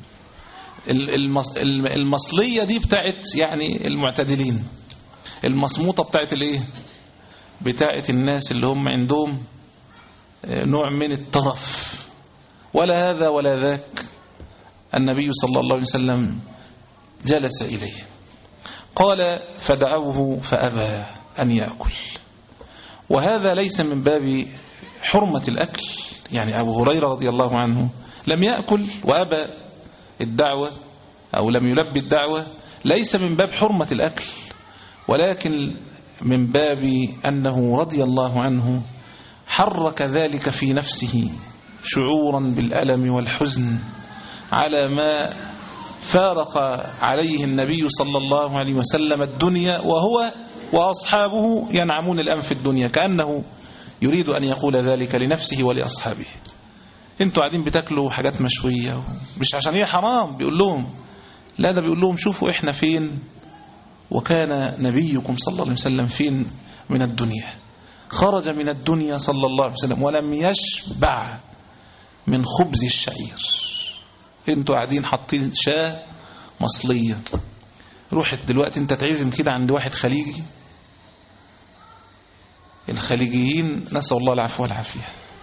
المصلية دي بتاعت يعني المعتدلين، المصموطة بتاعت الايه؟ بتاعت الناس اللي هم عندهم نوع من الطرف، ولا هذا ولا ذاك. النبي صلى الله عليه وسلم جلس إليه قال فدعوه فأبى أن يأكل، وهذا ليس من باب حرمة الأكل، يعني أبو هريرة رضي الله عنه لم يأكل وأبى الدعوة أو لم يلبي الدعوة، ليس من باب حرمة الأكل، ولكن من باب أنه رضي الله عنه حرك ذلك في نفسه شعورا بالألم والحزن على ما فارق عليه النبي صلى الله عليه وسلم الدنيا وهو وأصحابه ينعمون الآن في الدنيا، كأنه يريد أن يقول ذلك لنفسه ولأصحابه. انتوا قاعدين بتاكلوا حاجات مشوية مش عشان هي حرام بيقول لهم، لا ده بيقول لهم شوفوا احنا فين وكان نبيكم صلى الله عليه وسلم فين من الدنيا، خرج من الدنيا صلى الله عليه وسلم ولم يشبع من خبز الشعير. انتوا قاعدين حاطين شاة مصلية، روحت دلوقتي انت تعزم كده عند واحد خليجي، الخليجيين نسأل الله العفو والعافية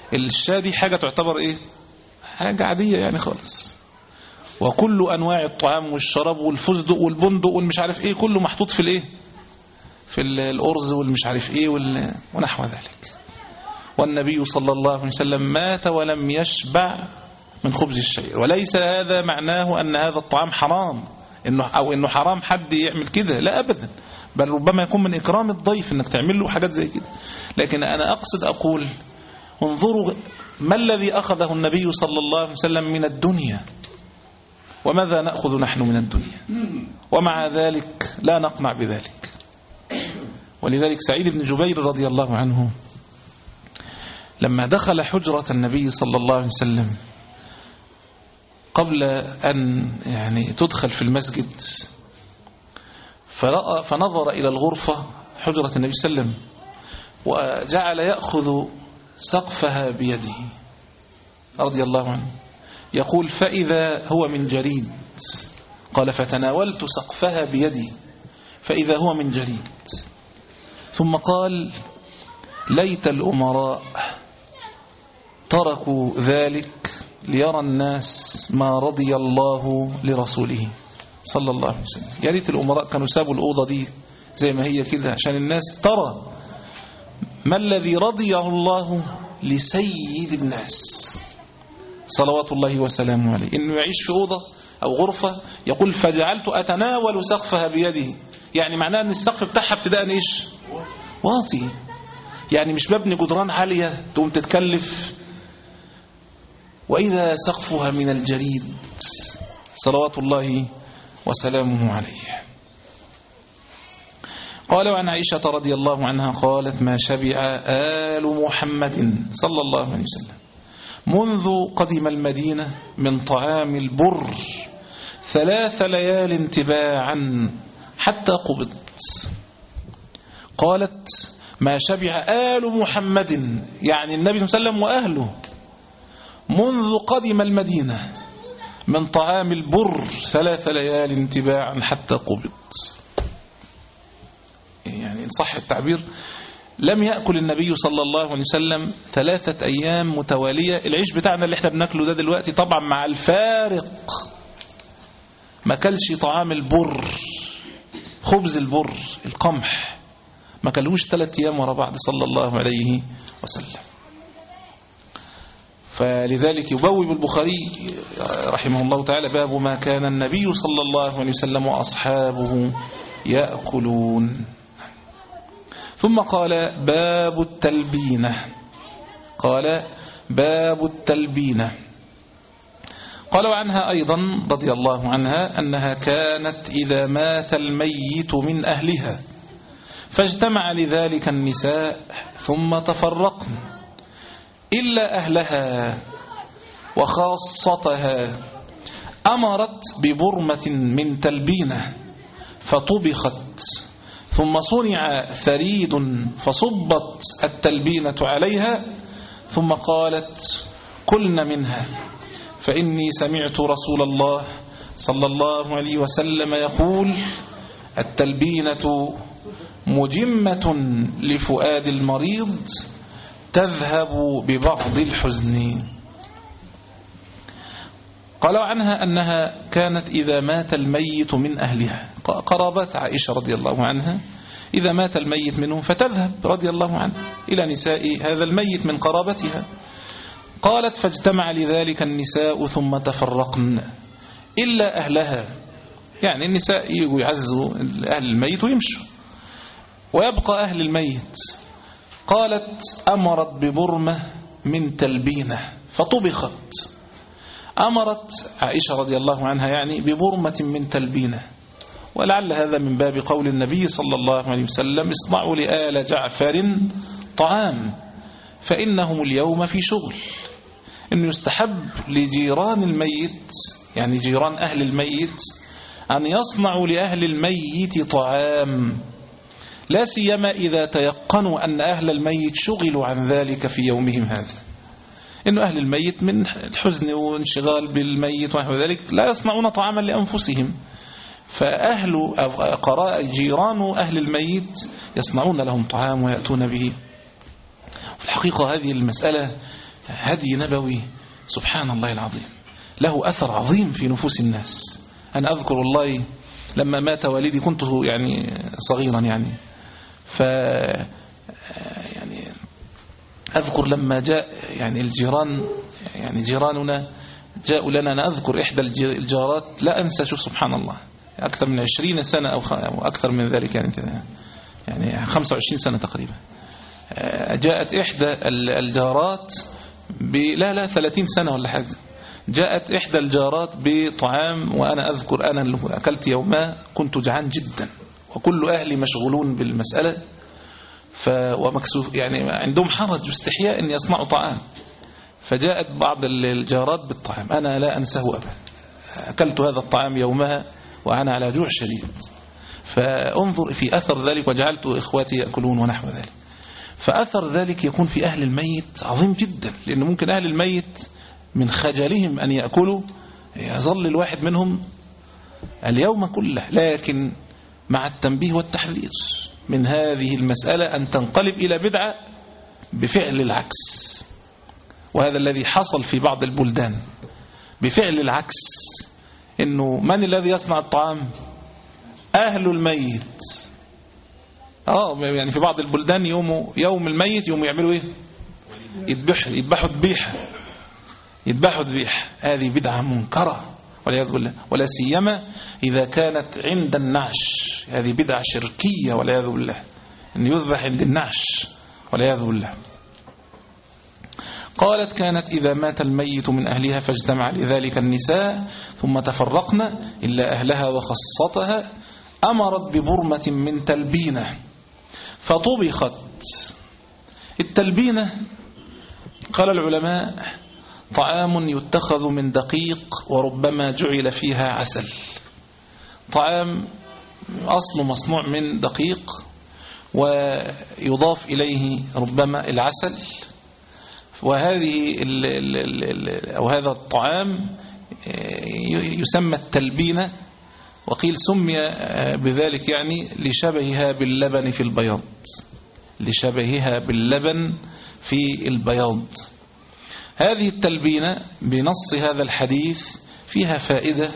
الشاة دي حاجة تعتبر إيه؟ حاجة عادية يعني خالص. وكل أنواع الطعام والشراب والفستق والبندق والمش عارف إيه كله محطوط في الإيه؟ في الأرز والمش عارف إيه وال... ونحو ذلك. والنبي صلى الله عليه وسلم مات ولم يشبع من خبز الشعير. وليس هذا معناه أن هذا الطعام حرام إنه أو إنه حرام حد يعمل كده، لا أبدا، بل ربما يكون من إكرام الضيف إنك تعمل له حاجات زي كده. لكن أنا أقصد أقول انظروا ما الذي أخذه النبي صلى الله عليه وسلم من الدنيا وماذا نأخذ نحن من الدنيا، ومع ذلك لا نقنع بذلك. ولذلك سعيد بن جبير رضي الله عنه لما دخل حجرة النبي صلى الله عليه وسلم قبل أن يعني تدخل في المسجد، فرأى فنظر إلى الغرفة حجرة النبي صلى الله عليه وسلم وجعل يأخذ سقفها بيده رضي الله عنه، يقول فإذا هو من جريد، قال فتناولت سقفها بيدي فإذا هو من جريد، ثم قال ليت الأمراء تركوا ذلك ليرى الناس ما رضي الله لرسوله صلى الله عليه وسلم. يا ريت الأمراء كانوا سابوا الأوضة دي زي ما هي كده عشان الناس ترى ما الذي رضيه الله لسيد الناس صلوات الله وسلامه عليه، إنه يعيش في أوضة أو غرفة يقول فجعلت أتناول سقفها بيده، يعني معناه أن السقف بتاعها ابتداء إيش؟ واطي، يعني مش مبني جدران عالية تقوم تتكلف، وإذا سقفها من الجريد صلوات الله وسلامه عليه. قال وعن عائشة رضي الله عنها قالت ما شبع آل محمد صلى الله عليه وسلم منذ قدم المدينة من طعام البر ثلاث ليال تباعا حتى قبضت. قالت ما شبع آل محمد يعني النبي صلى الله عليه وسلم وأهله منذ قدم المدينة من طعام البر ثلاث ليال تباعا حتى قبض، يعني إن صح التعبير لم يأكل النبي صلى الله عليه وسلم ثلاثة أيام متوالية. العيش بتاعنا اللي احنا بناكله ده دلوقتي طبعا مع الفارق، ما كلش طعام البر خبز البر القمح ما كلوش ثلاثة أيام ورا بعض صلى الله عليه وسلم. فلذلك يبوب البخاري رحمه الله تعالى باب ما كان النبي صلى الله عليه وسلم وأصحابه يأكلون. ثم قال باب التلبينة، قال باب التلبينة. قال عنها أيضا رضي الله عنها أنها كانت إذا مات الميت من أهلها فاجتمع لذلك النساء ثم تفرقن إلا أهلها وخاصتها أمرت ببرمة من تلبينة فطبخت ثم صنع ثريد فصبت التلبينة عليها ثم قالت كلن منها فإني سمعت رسول الله صلى الله عليه وسلم يقول التلبينة مجمة لفؤاد المريض تذهب ببعض الحزن. قالوا عنها أنها كانت إذا مات الميت من أهلها قرابات عائشة رضي الله عنها إذا مات الميت منهم فتذهب رضي الله عنه إلى نساء هذا الميت من قرابتها. قالت فاجتمع لذلك النساء ثم تفرقن إلا أهلها، يعني النساء يجوا يعزوا أهل الميت ويمشوا ويبقى أهل الميت. قالت أمرت ببرمة من تلبينة فطبخت، أمرت عائشة رضي الله عنها يعني ببرمة من تلبينة، ولعل هذا من باب قول النبي صلى الله عليه وسلم اصنعوا لآل جعفر طعام فإنهم اليوم في شغل. إنه يستحب لجيران الميت يعني جيران أهل الميت أن يصنعوا لأهل الميت طعام، لا سيما إذا تيقنوا أن أهل الميت شغلوا عن ذلك في يومهم هذا. إنه أهل الميت من الحزن وانشغال بالميت ونحو ذلك لا يصنعون طعاما لأنفسهم، فأهل قراء جيران أهل الميت يصنعون لهم طعام ويأتون به. في الحقيقة هذه المسألة هدي نبوي سبحان الله العظيم، له أثر عظيم في نفوس الناس. أنا أذكر والله لما مات والدي كنت يعني صغيرا يعني ف يعني أذكر لما جاء يعني الجيران يعني جيراننا جاءوا لنا. أنا أذكر إحدى الجارات لا أنسى، شوف سبحان الله، أكثر من عشرين سنة أو أكثر من ذلك يعني يعني خمسة وعشرين سنة تقريبا. جاءت إحدى الجارات لا لا ثلاثين سنة ولا حاجة. جاءت إحدى الجارات بطعام، وأنا أذكر أنا اللي أكلت يوما كنت جعان جدا وكل أهلي مشغولون بالمسألة ف ومكسوف يعني عندهم حرج واستحياء أن يصنعوا طعام. فجاءت بعض الجارات بالطعام، أنا لا أنساه أبدا. أكلت هذا الطعام يومها وأنا على جوع شديد. فانظر في أثر ذلك، وجعلت إخواتي يأكلون ونحو ذلك. فأثر ذلك يكون في أهل الميت عظيم جدا، لأن ممكن أهل الميت من خجلهم أن يأكلوا يظل الواحد منهم اليوم كله. لكن مع التنبيه والتحذير من هذه المسألة أن تنقلب إلى بدعة بفعل العكس، وهذا الذي حصل في بعض البلدان بفعل العكس. إنه من الذي يصنع الطعام؟ أهل الميت. آه يعني في بعض البلدان يوم يوم الميت يوم يعملوا إيه؟ يذبحوا يذبحوا ذبيحة يذبحوا ذبيحة. هذه بدعة منكرة والعياذ بالله، ولا سيما إذا كانت عند النعش. هذه بدعة شركية والعياذ بالله، أن يذبح عند النعش والعياذ بالله. قالت: كانت إذا مات الميت من أهلها فاجتمع لذلك النساء ثم تفرقن إلا أهلها وخصتها أمرت ببرمة من تلبينة فطبخت. التلبينة قال العلماء طعام يتخذ من دقيق وربما جعل فيها عسل. طعام أصله مصنوع من دقيق ويضاف إليه ربما العسل، وهذه ال ال ال أو هذا الطعام يسمى التلبينة، وقيل سمي بذلك يعني لشبهها باللبن في البياض لشبهها باللبن في البياض. هذه التلبينة بنص هذا الحديث فيها فائدة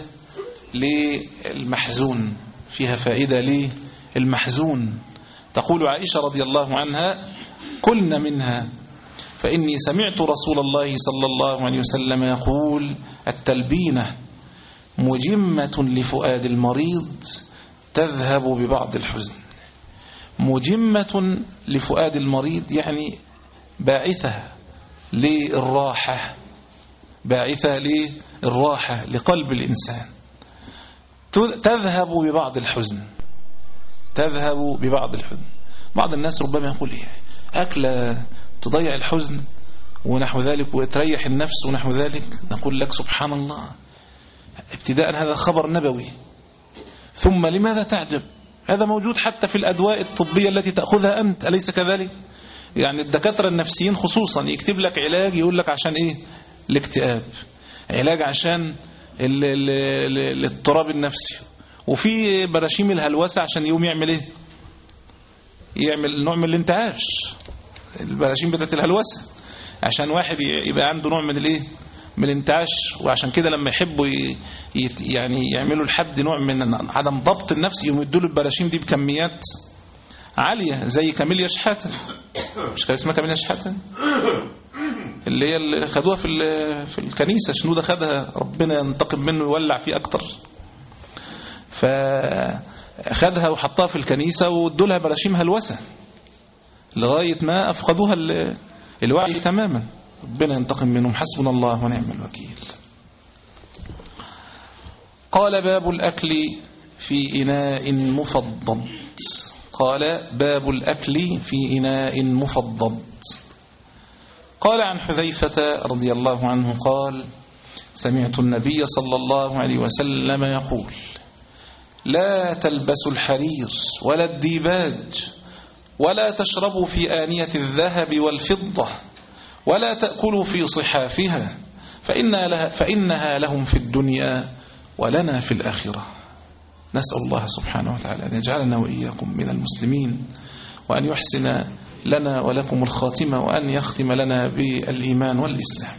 للمحزون فيها فائدة للمحزون. تقول عائشة رضي الله عنها: كلنا منها فإني سمعت رسول الله صلى الله عليه وسلم يقول: التلبينة مجمة لفؤاد المريض تذهب ببعض الحزن. مجمة لفؤاد المريض يعني باعثة للراحة باعثة للراحة لقلب الإنسان. تذهب ببعض الحزن تذهب ببعض الحزن. بعض الناس ربما يقول إيه أكلة تضيع الحزن ونحو ذلك وتريح النفس ونحو ذلك. نقول لك سبحان الله، ابتداء هذا خبر نبوي، ثم لماذا تعجب؟ هذا موجود حتى في الأدواء الطبية التي تأخذها أنت، أليس كذلك؟ يعني الدكاترة النفسيين خصوصا يكتب لك علاج يقول لك عشان إيه؟ الاكتئاب، علاج عشان الاضطراب النفسي، وفي براشيم الهلوسة عشان يوم يعمل إيه؟ يعمل نوع من الانتعاش. البراشيم بتاعت الهلوسة عشان واحد يبقى عنده نوع من الايه من الانتعاش. وعشان كده لما يحبوا يعني يعملوا لحد نوع من عدم ضبط النفس يمدوا له البراشيم دي بكميات عالية، زي كاميليا شحاتة. مش كان اسمها كاميليا شحاتة اللي هي اللي خدوها في في الكنيسة؟ شنو ده خدها ربنا ينتقم منه ويولع فيه اكتر. فخدها وحطها في الكنيسة وادوا لها براشيم هلوسة لغاية ما أفقدوها الوعي تماما. ربنا ينتقم منهم، حسبنا الله ونعم الوكيل. قال: باب الأكل في إناء مفضض. قال: باب الأكل في إناء مفضض. قال عن حذيفة رضي الله عنه قال: سمعت النبي صلى الله عليه وسلم يقول: لا تلبسوا الحرير ولا الديباج ولا تشربوا في آنية الذهب والفضة ولا تأكلوا في صحافها فإنها, لها فإنها لهم في الدنيا ولنا في الآخرة. نسأل الله سبحانه وتعالى أن يجعلنا وإياكم من المسلمين، وأن يحسن لنا ولكم الخاتمة، وأن يختم لنا بالإيمان والإسلام.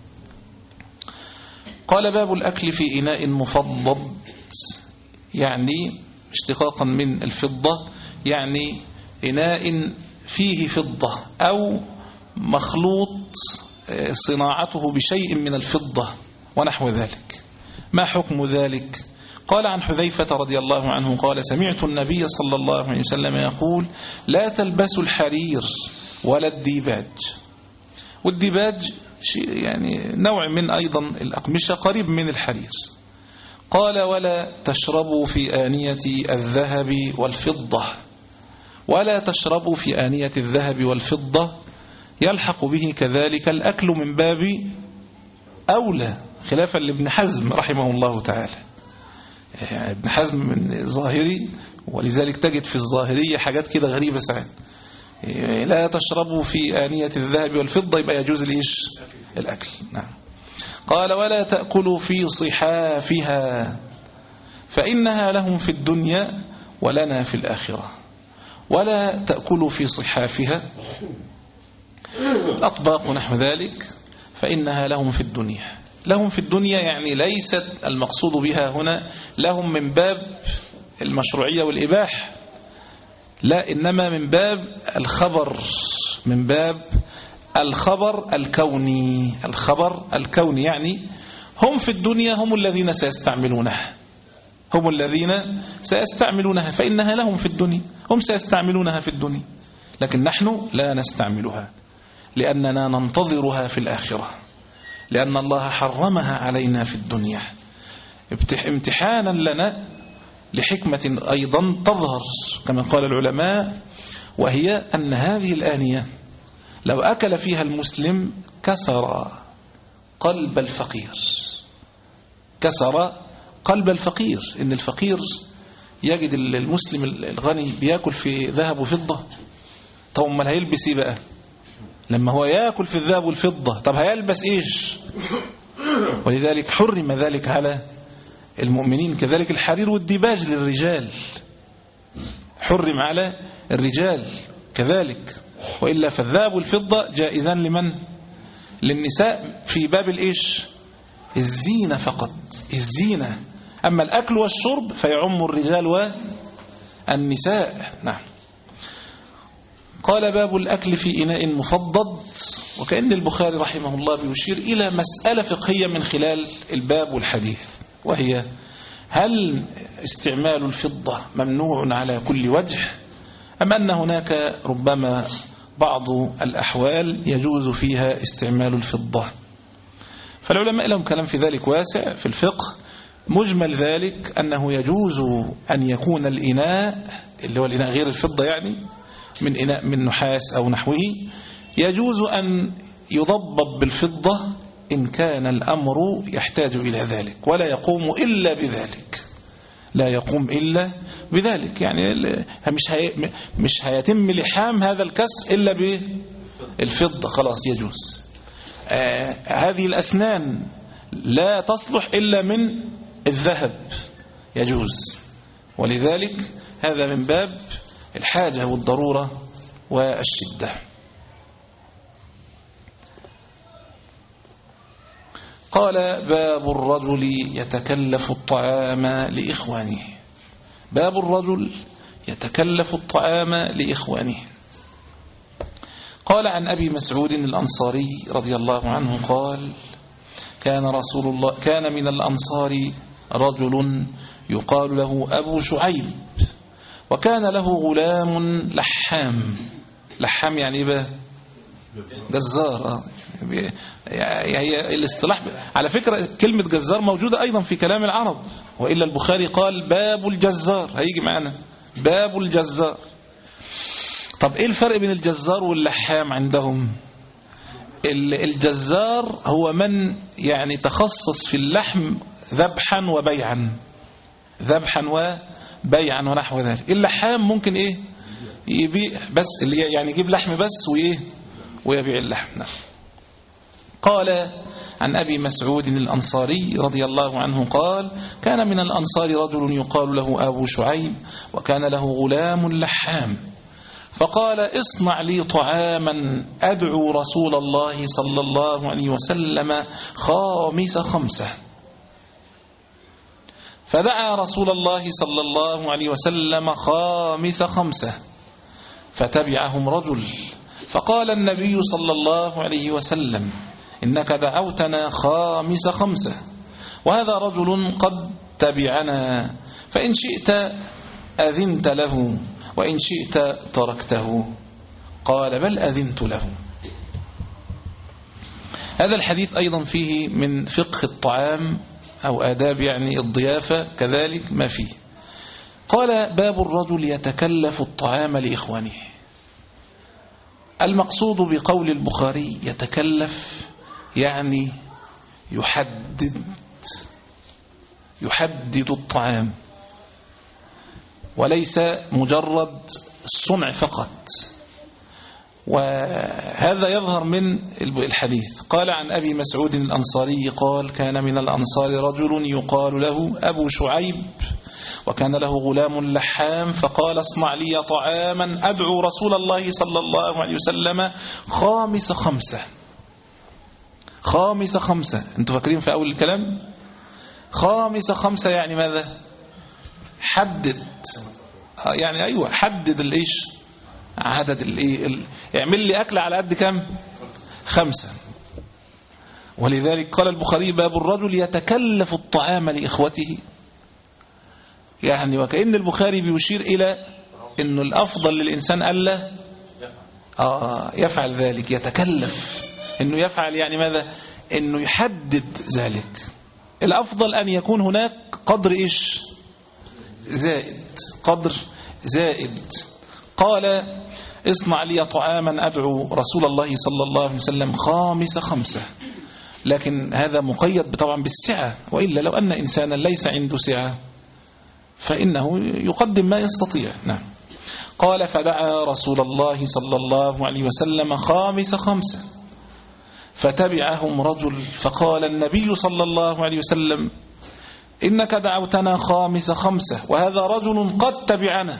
قال باب الأكل في إناء مفضض، يعني اشتقاقا من الفضة، يعني إناء فيه فضة أو مخلوط صناعته بشيء من الفضة ونحو ذلك. ما حكم ذلك؟ قال عن حذيفة رضي الله عنه قال سمعت النبي صلى الله عليه وسلم يقول لا تلبسوا الحرير ولا الديباج. والديباج يعني نوع من أيضا الأقمشة قريب من الحرير. قال ولا تشربوا في آنية الذهب والفضة، ولا تشربوا في آنية الذهب والفضة يلحق به كذلك الأكل من باب أولى، خلافا لابن حزم رحمه الله تعالى. يعني ابن حزم من ظاهري، ولذلك تجد في الظاهرية حاجات كده غريبة ساعات. لا تشربوا في آنية الذهب والفضة يبقى يجوز الإيش؟ الأكل. نعم. قال ولا تأكلوا في صحافها فإنها لهم في الدنيا ولنا في الآخرة. ولا تأكلوا في صحافها الأطباق ونحو ذلك فإنها لهم في الدنيا. لهم في الدنيا يعني ليست المقصود بها هنا لهم من باب المشروعية والإباحة، لا، إنما من باب الخبر، من باب الخبر الكوني. الخبر الكوني يعني هم في الدنيا هم الذين سيستعملونها، هم الذين سيستعملونها فإنها لهم في الدنيا، هم سيستعملونها في الدنيا، لكن نحن لا نستعملها لأننا ننتظرها في الآخرة، لأن الله حرمها علينا في الدنيا امتحانا لنا لحكمة أيضا تظهر كما قال العلماء، وهي أن هذه الآنية لو أكل فيها المسلم كسر قلب الفقير، كسر قلب الفقير. إن الفقير يجد المسلم الغني بيأكل في ذهب وفضة، طب ما هيلبس ايه بقى لما هو يأكل في الذهب والفضة؟ طب هيلبس ايش؟ ولذلك حرم ذلك على المؤمنين. كذلك الحرير والديباج للرجال حرم على الرجال كذلك، وإلا فالذهب والفضة جائزان لمن؟ للنساء في باب الإيش؟ الزينة فقط، الزينة. أما الأكل والشرب فيعم الرجال والنساء. نعم. قال باب الأكل في إناء مفضض، وكأن البخاري رحمه الله بيشير إلى مسألة فقهية من خلال الباب والحديث، وهي هل استعمال الفضة ممنوع على كل وجه، أم أن هناك ربما بعض الأحوال يجوز فيها استعمال الفضة؟ فالعلماء لهم كلام في ذلك واسع في الفقه. مجمل ذلك أنه يجوز أن يكون الإناء اللي هو الإناء غير الفضة يعني من إناء من نحاس أو نحوه، يجوز أن يضبط بالفضة إن كان الأمر يحتاج إلى ذلك، ولا يقوم إلا بذلك، لا يقوم إلا بذلك. يعني مش هي مش هيتم لحام هذا الكسر إلا بالفضة، خلاص يجوز. آه هذه الأسنان لا تصلح إلا من الذهب، يجوز. ولذلك هذا من باب الحاجة والضرورة والشدة. قال باب الرجل يتكلف الطعام لإخوانه. باب الرجل يتكلف الطعام لإخوانه. قال عن أبي مسعود الأنصاري رضي الله عنه قال كان رسول الله كان من الأنصار رجل يقال له أبو شعيب، وكان له غلام لحام. لحام يعني بقى جزار. هي الاصطلاح على فكرة كلمة جزار موجودة أيضا في كلام العرب، وإلا البخاري قال باب الجزار، هيجي معنا باب الجزار. طب إيه الفرق بين الجزار واللحام عندهم؟ الجزار هو من يعني تخصص في اللحم ذبحا وبيعا، ذبحا وبيعا ونحو ذلك. اللحام ممكن إيه يبيع بس، اللي يعني يجيب لحم بس وإيه ويبيع اللحم. نعم. قال عن أبي مسعود الأنصاري رضي الله عنه قال كان من الأنصار رجل يقال له أبو شعيب، وكان له غلام لحام، فقال اصنع لي طعاما أدعو رسول الله صلى الله عليه وسلم خامس خمسة. فدعا رسول الله صلى الله عليه وسلم خامس خمسة، فتبعهم رجل، فقال النبي صلى الله عليه وسلم إنك دعوتنا خامس خمسة، وهذا رجل قد تبعنا، فإن شئت أذنت له وإن شئت تركته. قال بل أذنت له. هذا الحديث أيضا فيه من فقه الطعام أو آداب يعني الضيافة كذلك ما فيه. قال باب الرجل يتكلف الطعام لإخوانه. المقصود بقول البخاري يتكلف يعني يحدد يحدد الطعام، وليس مجرد الصنع فقط. وهذا يظهر من الحديث. قال عن أبي مسعود الأنصاري قال كان من الأنصار رجل يقال له أبو شعيب، وكان له غلام لحام، فقال اصنع لي طعاما أدعو رسول الله صلى الله عليه وسلم خامس خمسة. خامس خمسة، أنتوا فاكرين في أول الكلام؟ خامس خمسة يعني ماذا؟ حدد، يعني أيوة حدد الإيش؟ عدد الإيه؟ اعمل لي أكل على قد كم؟ خمسة. ولذلك قال البخاري باب الرجل يتكلف الطعام لإخوته، يعني وكأن البخاري بيشير إلى أنه الأفضل للإنسان ألا آه يفعل ذلك، يتكلف أنه يفعل يعني ماذا؟ أنه يحدد ذلك. الأفضل أن يكون هناك قدر إيش؟ زائد، قدر زائد. قال اصنع لي طعاما أدعو رسول الله صلى الله عليه وسلم خامس خمسة، لكن هذا مقيد طبعا بالسعة، وإلا لو أن إنسانا ليس عنده سعة فإنه يقدم ما يستطيع. نعم. قال فدعا رسول الله صلى الله عليه وسلم خامس خمسة، فتبعهم رجل، فقال النبي صلى الله عليه وسلم إنك دعوتنا خامس خمسة، وهذا رجل قد تبعنا.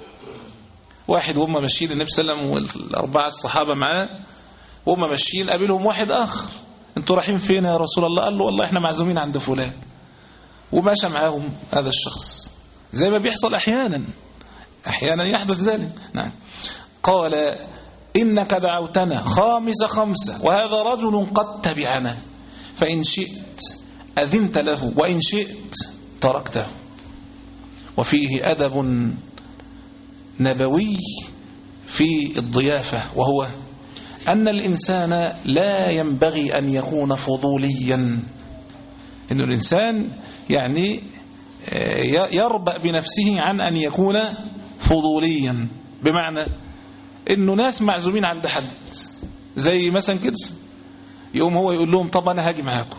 واحد وهم ماشيين النبي صلى الله عليه وسلم والأربعة الصحابة معاه، وهم ماشيين قابلهم واحد آخر، انتوا رايحين فين يا رسول الله؟ قال له والله احنا معزومين عند فلان، وماشى معاهم هذا الشخص، زي ما بيحصل أحيانا أحيانا يحدث ذلك. نعم. قال إنك دعوتنا خامس خمسة، وهذا رجل قد تبعنا، فإن شئت أذنت له وإن شئت تركته. وفيه أدب نبوي في الضيافة، وهو أن الإنسان لا ينبغي أن يكون فضوليا، إن الإنسان يعني يربأ بنفسه عن أن يكون فضوليا، بمعنى إنه ناس معزومين عند حد زي مثلا كده، يقوم هو يقول لهم طب أنا هاجي معاكم.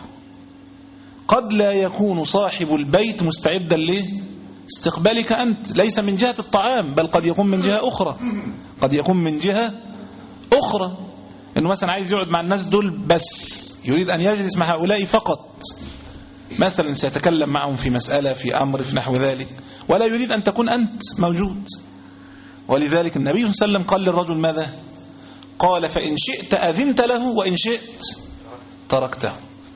قد لا يكون صاحب البيت مستعدا ليه استقبالك أنت، ليس من جهة الطعام، بل قد يكون من جهة أخرى، قد يكون من جهة أخرى، إنه مثلا عايز يقعد مع الناس دول بس، يريد أن يجلس مع هؤلاء فقط، مثلا سيتكلم معهم في مسألة في أمر في نحو ذلك، ولا يريد أن تكون أنت موجود. ولذلك النبي صلى الله عليه وسلم قال للرجل ماذا؟ قال فإن شئت أذنت له وإن شئت تركته.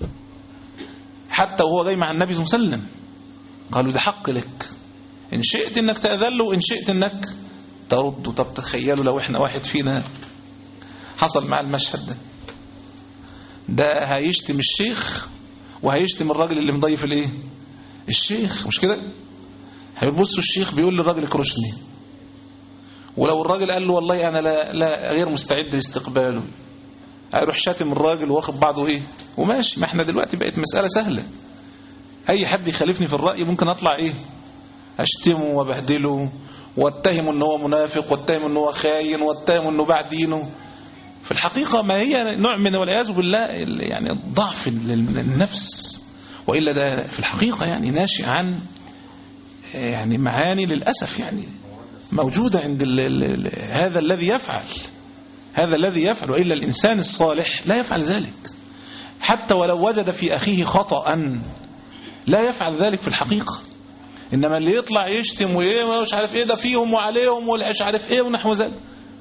حتى وهو جاي مع النبي صلى الله عليه وسلم قالوا ده حق لك، إن شئت إنك تأذن له وإن شئت إنك ترد. طب تخيلوا لو إحنا واحد فينا حصل مع المشهد ده، ده هيشتم الشيخ وهيشتم الراجل اللي مضيف الايه الشيخ، مش كده؟ هيبصوا الشيخ بيقول للراجل اكرشني، ولو الراجل قال له والله انا لا, لا غير مستعد لاستقباله، هيروح شاتم الراجل واخد بعضه ايه وماشي. ما احنا دلوقتي بقت مسألة سهلة، اي حد يخالفني في الرأي ممكن اطلع ايه اشتمه وبهدله واتهمه ان هو منافق واتهمه ان هو خاين واتهمه انه باع دينه. في الحقيقة ما هي نوع من والعياذ بالله يعني ضعف للنفس، وإلا ده في الحقيقة يعني ناشئ عن يعني معاني للأسف يعني موجودة عند ال ال هذا الذي يفعل هذا الذي يفعل وإلا الإنسان الصالح لا يفعل ذلك، حتى ولو وجد في أخيه خطأ لا يفعل ذلك في الحقيقة. إنما اللي يطلع يشتم ومش عارف إيه ده فيهم وعليهم ومش عارف إيه ونحو ذلك،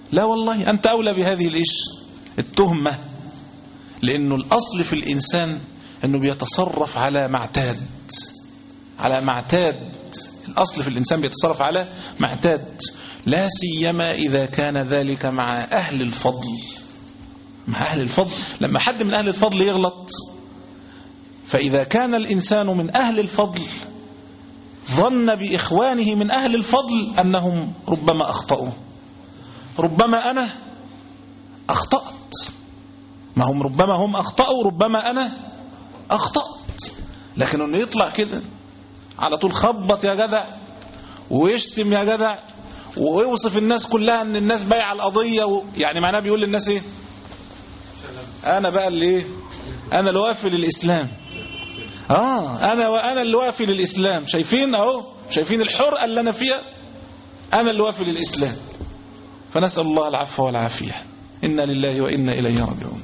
لا والله أنت أولى بهذه الإيش التهمة، لأنه الأصل في الإنسان أنه بيتصرف على معتاد، على معتاد. الأصل في الإنسان بيتصرف على معتاد، لا سيما إذا كان ذلك مع أهل الفضل. مع أهل الفضل، لما حد من أهل الفضل يغلط، فإذا كان الإنسان من أهل الفضل ظن بإخوانه من أهل الفضل أنهم ربما أخطأوا، ربما أنا أخطأت، ما هم ربما هم أخطأوا، ربما أنا أخطأت. لكن أنه يطلع كده على طول خبط يا جدع ويشتم يا جدع ويوصف الناس كلها أن الناس بايعة القضية و... يعني معناه بيقول للناس إيه؟ أنا بقى اللي إيه؟ أنا اللي وافي للإسلام. آه أنا وأنا اللي وافي للإسلام. شايفين أهو، شايفين الحرقة اللي أنا فيها؟ أنا اللي وافي للإسلام. فنسأل الله العفو والعافية. إنا لله وإنا إليه راجعون.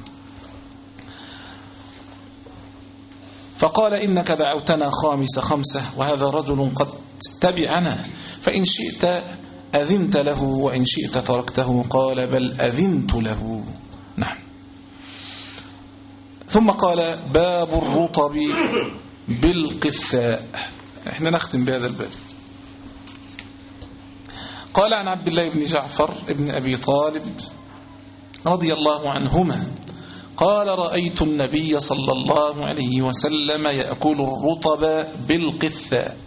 فقال إنك دعوتنا خامس خمسة وهذا رجل قد تبعنا، فإن شئت أذنت له وإن شئت تركته. قال بل أذنت له. نعم. ثم قال باب الرطب بالقثاء. احنا نختم بهذا الباب. قال عن عبد الله بن جعفر ابن أبي طالب رضي الله عنهما قال رأيت النبي صلى الله عليه وسلم يأكل الرطب بالقثاء.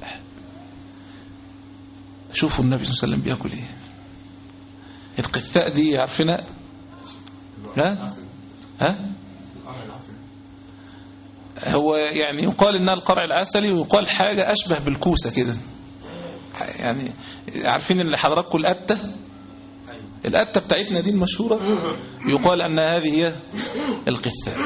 شوفوا النبي صلى الله عليه وسلم بيأكل ايه. القثاء دي عارفينها؟ ها؟ ها؟ هو يعني يقال انها القرع العسلي، ويقال حاجة أشبه بالكوسة كده. يعني عارفين اللي حضراتكم القتة، القتة بتاعتنا دي المشهورة، يقال أن هذه هي القثاء.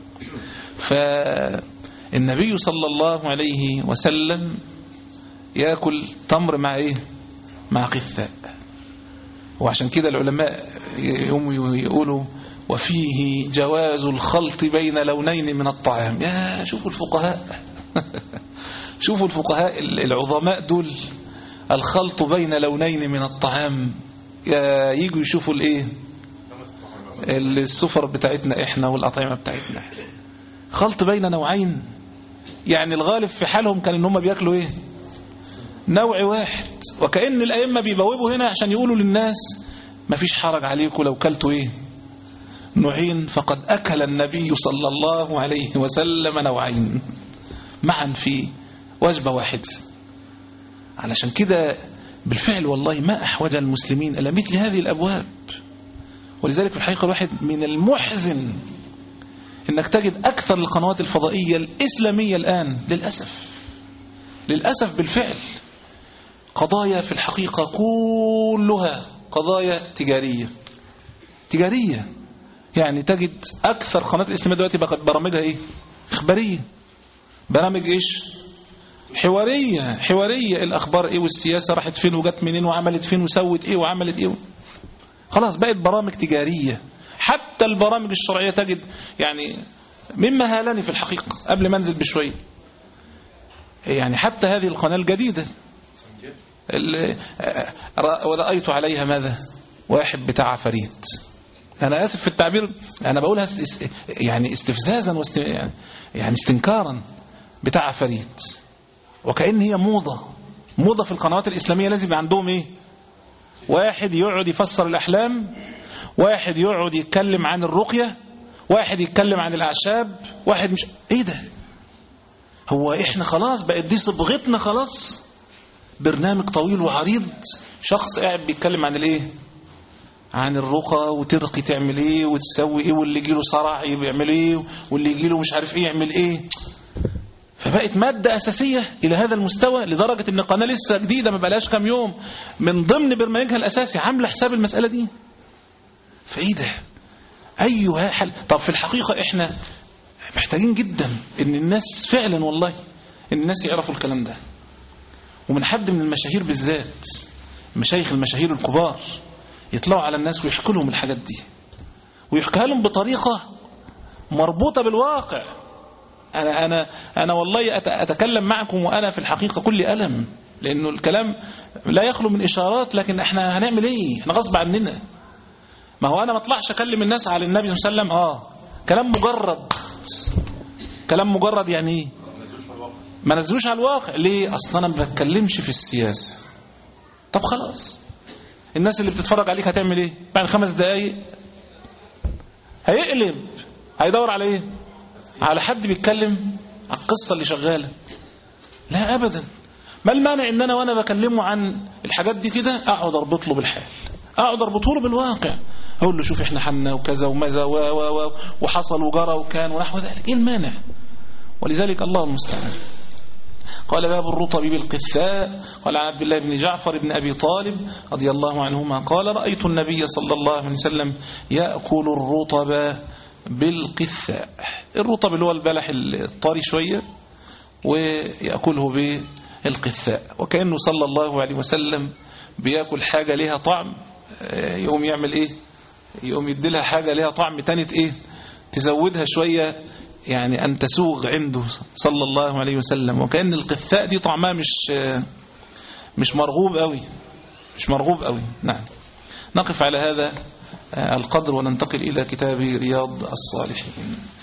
فالنبي صلى الله عليه وسلم يأكل تمر مع إيه؟ مع قثاء. وعشان كده العلماء يقولوا وفيه جواز الخلط بين لونين من الطعام. يا شوفوا الفقهاء شوفوا الفقهاء العظماء دول، الخلط بين لونين من الطعام. ييجوا يشوفوا الايه السفر بتاعتنا احنا والأطعمة بتاعتنا، خلط بين نوعين. يعني الغالب في حالهم كان ان هم بياكلوا ايه؟ نوع واحد. وكأن الأئمة بيبوبوا هنا عشان يقولوا للناس ما فيش حرج عليكم لو كلتوا ايه نوعين، فقد أكل النبي صلى الله عليه وسلم نوعين معا في وجبة واحد. علشان كده بالفعل والله ما أحوج المسلمين إلى مثل هذه الأبواب. ولذلك في الحقيقة الواحد من المحزن إنك تجد أكثر القنوات الفضائية الإسلامية الآن للأسف للأسف بالفعل قضايا في الحقيقة كلها قضايا تجارية تجارية. يعني تجد أكثر قنوات الإسلامية دلوقتي بقت برامجها إيه؟ إخبارية. برامج إيش؟ حوارية حوارية. الأخبار إيه والسياسة راحت فين وجت منين وعملت فين وسوت إيه وعملت إيه. خلاص بقت برامج تجارية. حتى البرامج الشرعية تجد يعني مما هالني في الحقيقة قبل ما انزل بشوية، يعني حتى هذه القناة الجديدة ورأيت عليها ماذا؟ واحد بتاع فريد. أنا آسف في التعبير، أنا بقولها يعني استفزازا واست... يعني استنكارا، بتاع فريد. وكأن هي موضة موضة في القنوات الإسلامية. لازم عندهم إيه؟ واحد يقعد يفسر الأحلام، واحد يقعد يتكلم عن الرقية، واحد يتكلم عن الأعشاب، واحد مش إيه ده؟ هو إحنا خلاص بقت دي صبغتنا خلاص؟ برنامج طويل وعريض، شخص قاعد بيتكلم عن الإيه؟ عن الرقى، وترقي تعمل إيه وتسوي إيه، واللي يجيله صرع يعمل إيه، واللي يجيله مش عارف إيه يعمل إيه. فبقت مادة أساسية إلى هذا المستوى، لدرجة إن قناة لسه جديدة ما بقالهاش كام يوم من ضمن برنامجها الأساسي عاملة حساب المسألة دي. فإيه ده؟ أيها حل. طب في الحقيقة إحنا محتاجين جدا إن الناس فعلا والله إن الناس يعرفوا الكلام ده، ومن حد من المشاهير بالذات، مشايخ المشاهير الكبار يطلعوا على الناس ويحكوا لهم الحاجات دي، ويحكيها لهم بطريقة مربوطة بالواقع. أنا أنا أنا والله أتكلم معكم وأنا في الحقيقة كل ألم، لأنه الكلام لا يخلو من إشارات، لكن إحنا هنعمل إيه؟ إحنا غصب عننا. ما هو أنا ما اطلعش أكلم الناس على النبي صلى الله عليه وسلم. آه كلام مجرد، كلام مجرد يعني إيه؟ ما نزلوش على الواقع. ليه؟ أصلا أنا ما بتكلمش في السياسة. طب خلاص، الناس اللي بتتفرج عليك هتعمل إيه؟ بعد خمس دقايق هيقلب، هيدور على إيه؟ على حد بيتكلم على القصة اللي شغالة. لا أبدا. ما المانع إن أنا وأنا بكلمه عن الحاجات دي كده أقعد أربط له بالحال، أقعد أربطه له بالواقع، أقول له شوف إحنا حنا وكذا وماذا و و و وحصل وجرى وكان ونحو ذلك. إيه المانع؟ ولذلك الله المستعان. قال باب الرطب بالقثاء. قال عن عبد الله بن جعفر بن أبي طالب رضي الله عنهما قال رأيت النبي صلى الله عليه وسلم يأكل الرطب بالقثاء. الرطب اللي هو البلح الطري شوية، ويأكله بالقثاء، وكأنه صلى الله عليه وسلم بيأكل حاجة لها طعم، يقوم يعمل إيه؟ يقوم يديلها حاجة لها طعم تانت إيه؟ تزودها شوية، يعني أن تسوغ عنده صلى الله عليه وسلم. وكأن القثاء دي طعمها مش مش مرغوب قوي، مش مرغوب قوي. نعم. نقف على هذا القدر وننتقل إلى كتاب رياض الصالحين.